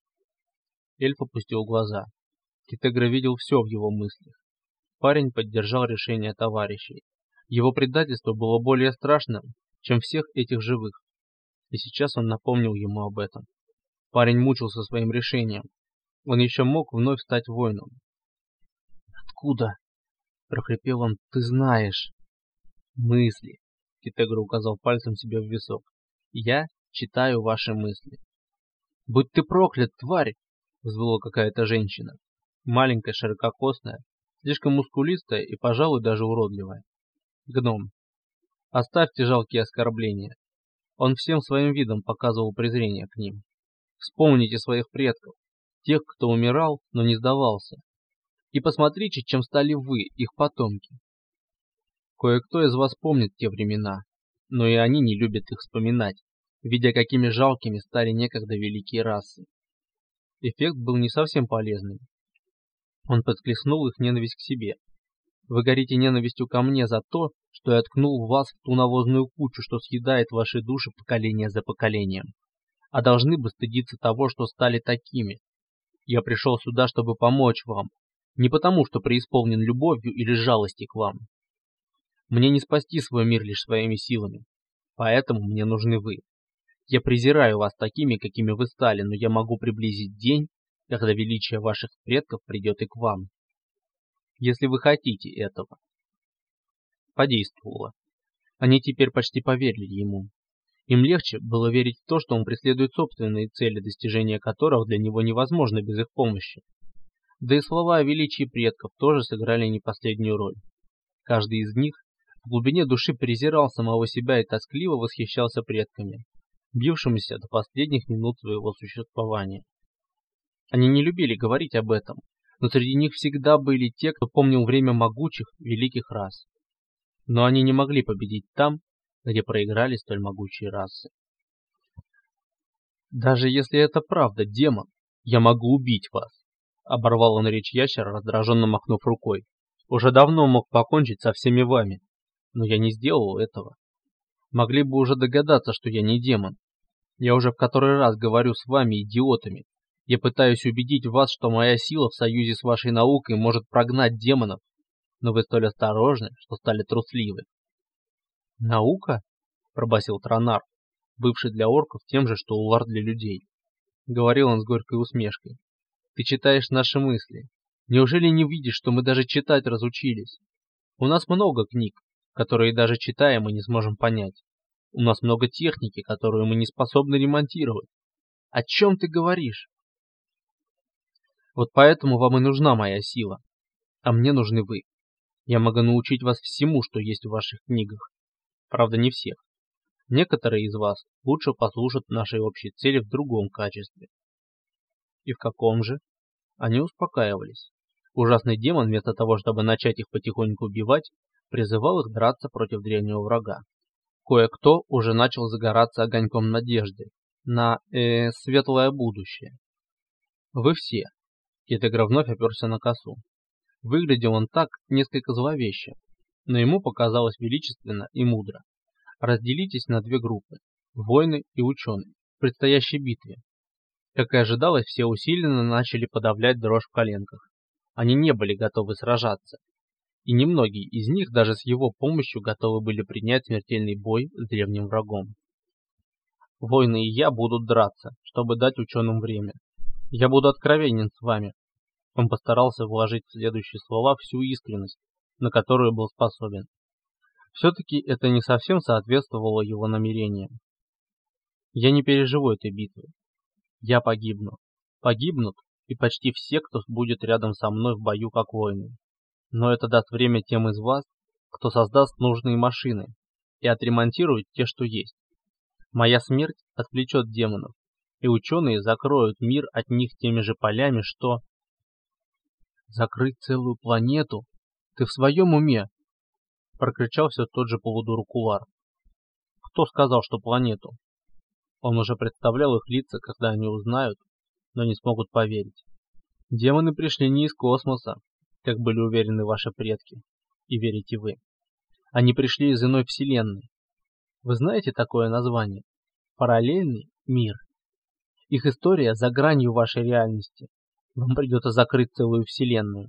Эльф опустил глаза. Китегра видел все в его мыслях. Парень поддержал решение товарищей. Его предательство было более страшным, чем всех этих живых. И сейчас он напомнил ему об этом. Парень мучился своим решением. Он еще мог вновь стать воином. «Откуда?» — прохрипел он. «Ты знаешь?» «Мысли», — Китегра указал пальцем себе в висок. «Я читаю ваши мысли». «Будь ты проклят, тварь!» — взвыла какая-то женщина. Маленькая, ширококосная, слишком мускулистая и, пожалуй, даже уродливая. Гном. Оставьте жалкие оскорбления. Он всем своим видом показывал презрение к ним. Вспомните своих предков, тех, кто умирал, но не сдавался. И посмотрите, чем стали вы, их потомки. Кое-кто из вас помнит те времена, но и они не любят их вспоминать, видя, какими жалкими стали некогда великие расы. Эффект был не совсем полезным. Он подхлестнул их ненависть к себе. Вы горите ненавистью ко мне за то, что я ткнул вас в ту навозную кучу, что съедает ваши души поколение за поколением. А должны бы стыдиться того, что стали такими. Я пришел сюда, чтобы помочь вам, не потому, что преисполнен любовью или жалости к вам. Мне не спасти свой мир лишь своими силами, поэтому мне нужны вы. Я презираю вас такими, какими вы стали, но я могу приблизить день, когда величие ваших предков придет и к вам. Если вы хотите этого. Подействовало. Они теперь почти поверили ему. Им легче было верить в то, что он преследует собственные цели, достижения которых для него невозможно без их помощи. Да и слова о величии предков тоже сыграли не последнюю роль. Каждый из них в глубине души презирал самого себя и тоскливо восхищался предками, бившимися до последних минут своего существования. Они не любили говорить об этом, но среди них всегда были те, кто помнил время могучих, великих рас. Но они не могли победить там, где проиграли столь могучие расы. «Даже если это правда, демон, я могу убить вас», — оборвал он речь ящера, раздраженно махнув рукой. «Уже давно мог покончить со всеми вами, но я не сделал этого. Могли бы уже догадаться, что я не демон. Я уже в который раз говорю с вами, идиотами. Я пытаюсь убедить вас, что моя сила в союзе с вашей наукой может прогнать демонов, но вы столь осторожны, что стали трусливы». «Наука?» — пробасил Тронар, бывший для орков тем же, что Улар для людей. Говорил он с горькой усмешкой. «Ты читаешь наши мысли. Неужели не видишь, что мы даже читать разучились? У нас много книг, которые даже читая мы не сможем понять. У нас много техники, которую мы не способны ремонтировать. О чем ты говоришь? Вот поэтому вам и нужна моя сила, а мне нужны вы. Я могу научить вас всему, что есть в ваших книгах. Правда, не всех. Некоторые из вас лучше послушают нашей общей цели в другом качестве». И в каком же? Они успокаивались. Ужасный демон, вместо того, чтобы начать их потихоньку убивать, призывал их драться против древнего врага. Кое-кто уже начал загораться огоньком надежды на э, светлое будущее. Вы все. Китегра вновь оперся на косу. Выглядел он так несколько зловеще, но ему показалось величественно и мудро. Разделитесь на две группы – воины и ученые в предстоящей битве. Как и ожидалось, все усиленно начали подавлять дрожь в коленках. Они не были готовы сражаться. И немногие из них даже с его помощью готовы были принять смертельный бой с древним врагом. Воины и я будут драться, чтобы дать ученым время. Я буду откровенен с вами. Он постарался вложить в следующие слова всю искренность, на которую был способен. Все-таки это не совсем соответствовало его намерениям. Я не переживу этой битвы. Я погибну. Погибнут и почти все, кто будет рядом со мной в бою как воины. Но это даст время тем из вас, кто создаст нужные машины и отремонтирует те, что есть. Моя смерть отвлечет демонов, и ученые закроют мир от них теми же полями, что... Закрыть целую планету? Ты в своем уме? прокричал все тот же полудурок-кулар. Кто сказал, что планету? Он уже представлял их лица, когда они узнают, но не смогут поверить. Демоны пришли не из космоса, как были уверены ваши предки, и верите вы. Они пришли из иной вселенной. Вы знаете такое название? Параллельный мир. Их история за гранью вашей реальности. Вам придется закрыть целую вселенную.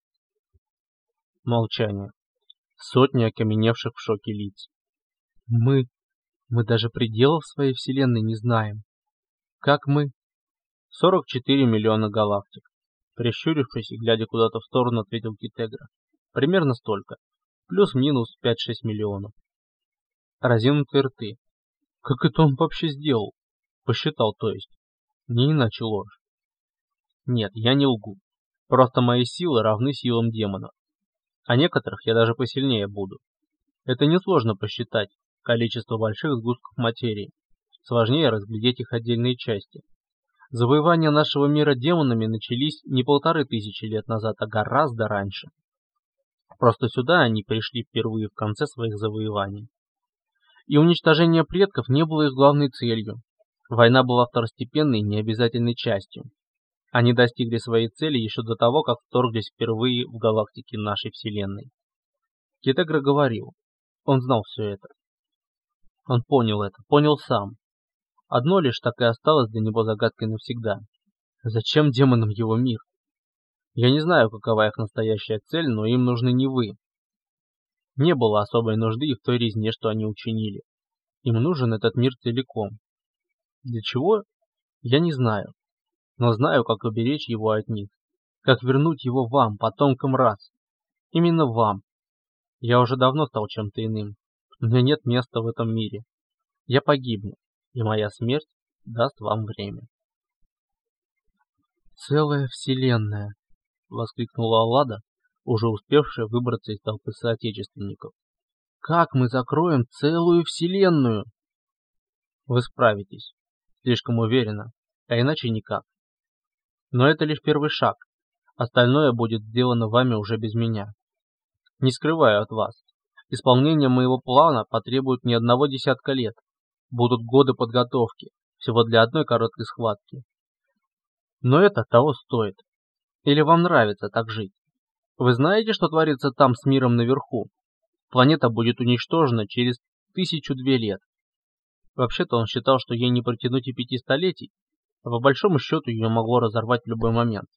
Молчание. Сотни окаменевших в шоке лиц. Мы... Мы даже пределов своей вселенной не знаем. Как мы? сорок четыре миллиона галактик. Прищурившись и глядя куда-то в сторону, ответил Китегра. Примерно столько. Плюс-минус пять-шесть миллионов. Разинутые рты. Как это он вообще сделал? Посчитал, то есть. Не иначе ложь. Нет, я не лгу. Просто мои силы равны силам демонов. А некоторых я даже посильнее буду. Это несложно посчитать. Количество больших сгустков материи. Сложнее разглядеть их отдельные части. Завоевания нашего мира демонами начались не полторы тысячи лет назад, а гораздо раньше. Просто сюда они пришли впервые в конце своих завоеваний. И уничтожение предков не было их главной целью. Война была второстепенной и необязательной частью. Они достигли своей цели еще до того, как вторглись впервые в галактики нашей Вселенной. Китегра говорил. Он знал все это. Он понял это, понял сам. Одно лишь так и осталось для него загадкой навсегда. Зачем демонам его мир? Я не знаю, какова их настоящая цель, но им нужны не вы. Не было особой нужды и в той резне, что они учинили. Им нужен этот мир целиком. Для чего? Я не знаю. Но знаю, как уберечь его от них. Как вернуть его вам, потомкам рас. Именно вам. Я уже давно стал чем-то иным. У меня нет места в этом мире. Я погибну, и моя смерть даст вам время. Целая вселенная, воскликнула Аллада, уже успевшая выбраться из толпы соотечественников. Как мы закроем целую вселенную? Вы справитесь, слишком уверенно, а иначе никак. Но это лишь первый шаг. Остальное будет сделано вами уже без меня. Не скрываю от вас. Исполнение моего плана потребует не одного десятка лет. Будут годы подготовки, всего для одной короткой схватки. Но это того стоит. Или вам нравится так жить? Вы знаете, что творится там с миром наверху? Планета будет уничтожена через тысячу-две лет. Вообще-то он считал, что ей не протянуть и пяти столетий, а по большому счету ее могло разорвать в любой момент.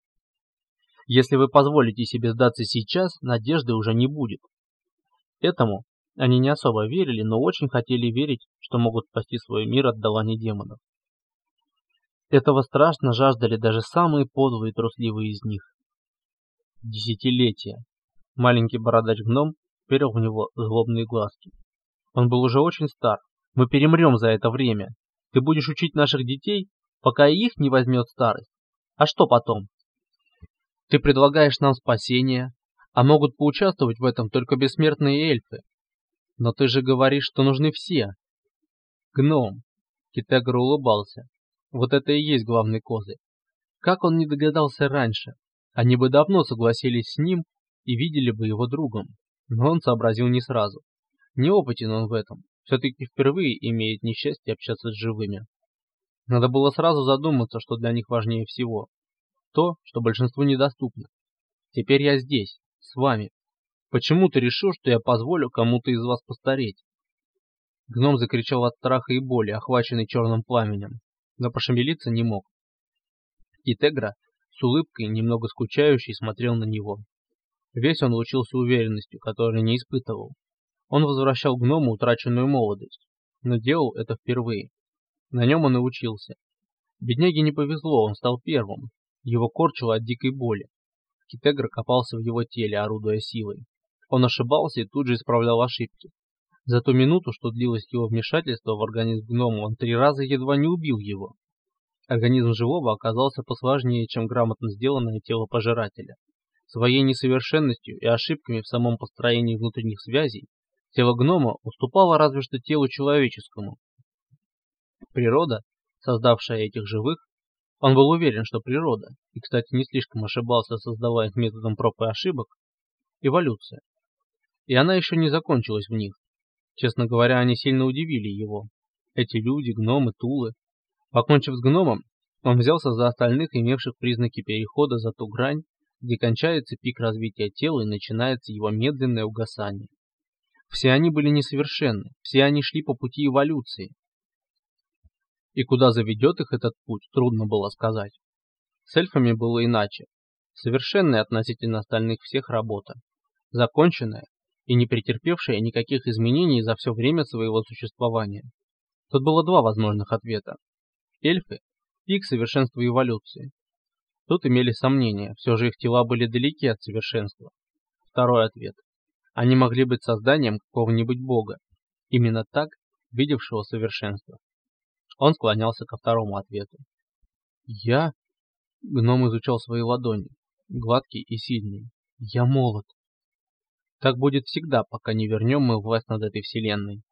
Если вы позволите себе сдаться сейчас, надежды уже не будет. Этому они не особо верили, но очень хотели верить, что могут спасти свой мир от долани демонов. Этого страшно жаждали даже самые подлые и трусливые из них. Десятилетия. Маленький бородач-гном вперил в него злобные глазки. Он был уже очень стар. Мы перемрем за это время. Ты будешь учить наших детей, пока и их не возьмет старость. А что потом? Ты предлагаешь нам спасение, а могут поучаствовать в этом только бессмертные эльфы. Но ты же говоришь, что нужны все. Гном. Китегра улыбался. Вот это и есть главный козырь. Как он не догадался раньше? Они бы давно согласились с ним и видели бы его другом. Но он сообразил не сразу. Неопытен он в этом. Все-таки впервые имеет несчастье общаться с живыми. Надо было сразу задуматься, что для них важнее всего. То, что большинству недоступно. Теперь я здесь, с вами. Почему ты решил, что я позволю кому-то из вас постареть? Гном закричал от страха и боли, охваченный черным пламенем, но пошевелиться не мог. Китегра с улыбкой, немного скучающий, смотрел на него. Весь он лучился уверенностью, которой не испытывал. Он возвращал гному утраченную молодость, но делал это впервые. На нем он и учился. Бедняге не повезло, он стал первым. Его корчило от дикой боли. Китегра копался в его теле, орудуя силой. Он ошибался и тут же исправлял ошибки. За ту минуту, что длилось его вмешательство в организм гнома, он три раза едва не убил его. Организм живого оказался посложнее, чем грамотно сделанное тело пожирателя. Своей несовершенностью и ошибками в самом построении внутренних связей тело гнома уступало разве что телу человеческому. Природа, создавшая этих живых, он был уверен, что природа, и, кстати, не слишком ошибался, создавая их методом проб и ошибок, эволюция. И она еще не закончилась в них. Честно говоря, они сильно удивили его. Эти люди, гномы, тулы. Покончив с гномом, он взялся за остальных, имевших признаки перехода за ту грань, где кончается пик развития тела и начинается его медленное угасание. Все они были несовершенны, все они шли по пути эволюции. И куда заведет их этот путь, трудно было сказать. С эльфами было иначе. Совершенная относительно остальных всех работа. Законченная и не претерпевшая никаких изменений за все время своего существования. Тут было два возможных ответа. Эльфы – пик совершенства эволюции. Тут имели сомнения, все же их тела были далеки от совершенства. Второй ответ. Они могли быть созданием какого-нибудь бога, именно так, видевшего совершенство. Он склонялся ко второму ответу. Я? Гном изучал свои ладони, гладкие и сильные. Я молод. Так будет всегда, пока не вернем мы власть над этой вселенной.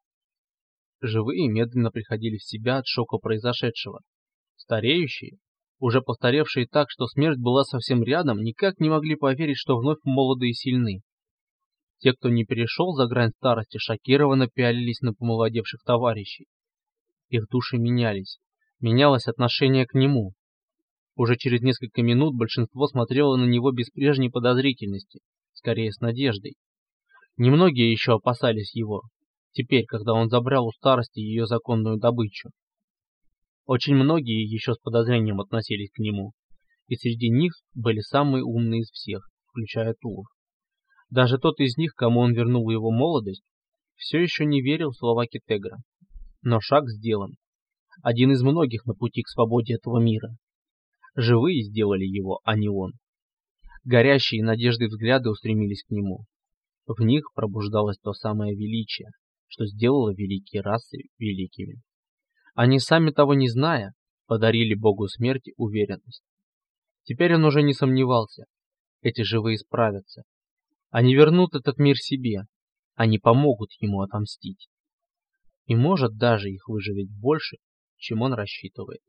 Живые медленно приходили в себя от шока произошедшего. Стареющие, уже постаревшие так, что смерть была совсем рядом, никак не могли поверить, что вновь молоды и сильны. Те, кто не перешел за грань старости, шокированно пялились на помолодевших товарищей. Их души менялись, менялось отношение к нему. Уже через несколько минут большинство смотрело на него без прежней подозрительности, скорее с надеждой. Немногие еще опасались его, теперь, когда он забрал у старости ее законную добычу. Очень многие еще с подозрением относились к нему, и среди них были самые умные из всех, включая Тулов. Даже тот из них, кому он вернул его молодость, все еще не верил в слова Кетегра. Но шаг сделан. Один из многих на пути к свободе этого мира. Живые сделали его, а не он. Горящие надеждой взгляды устремились к нему. В них пробуждалось то самое величие, что сделало великие расы великими. Они, сами того не зная, подарили богу смерти уверенность. Теперь он уже не сомневался. Эти живые справятся. Они вернут этот мир себе. Они помогут ему отомстить. И может даже их выживет больше, чем он рассчитывает.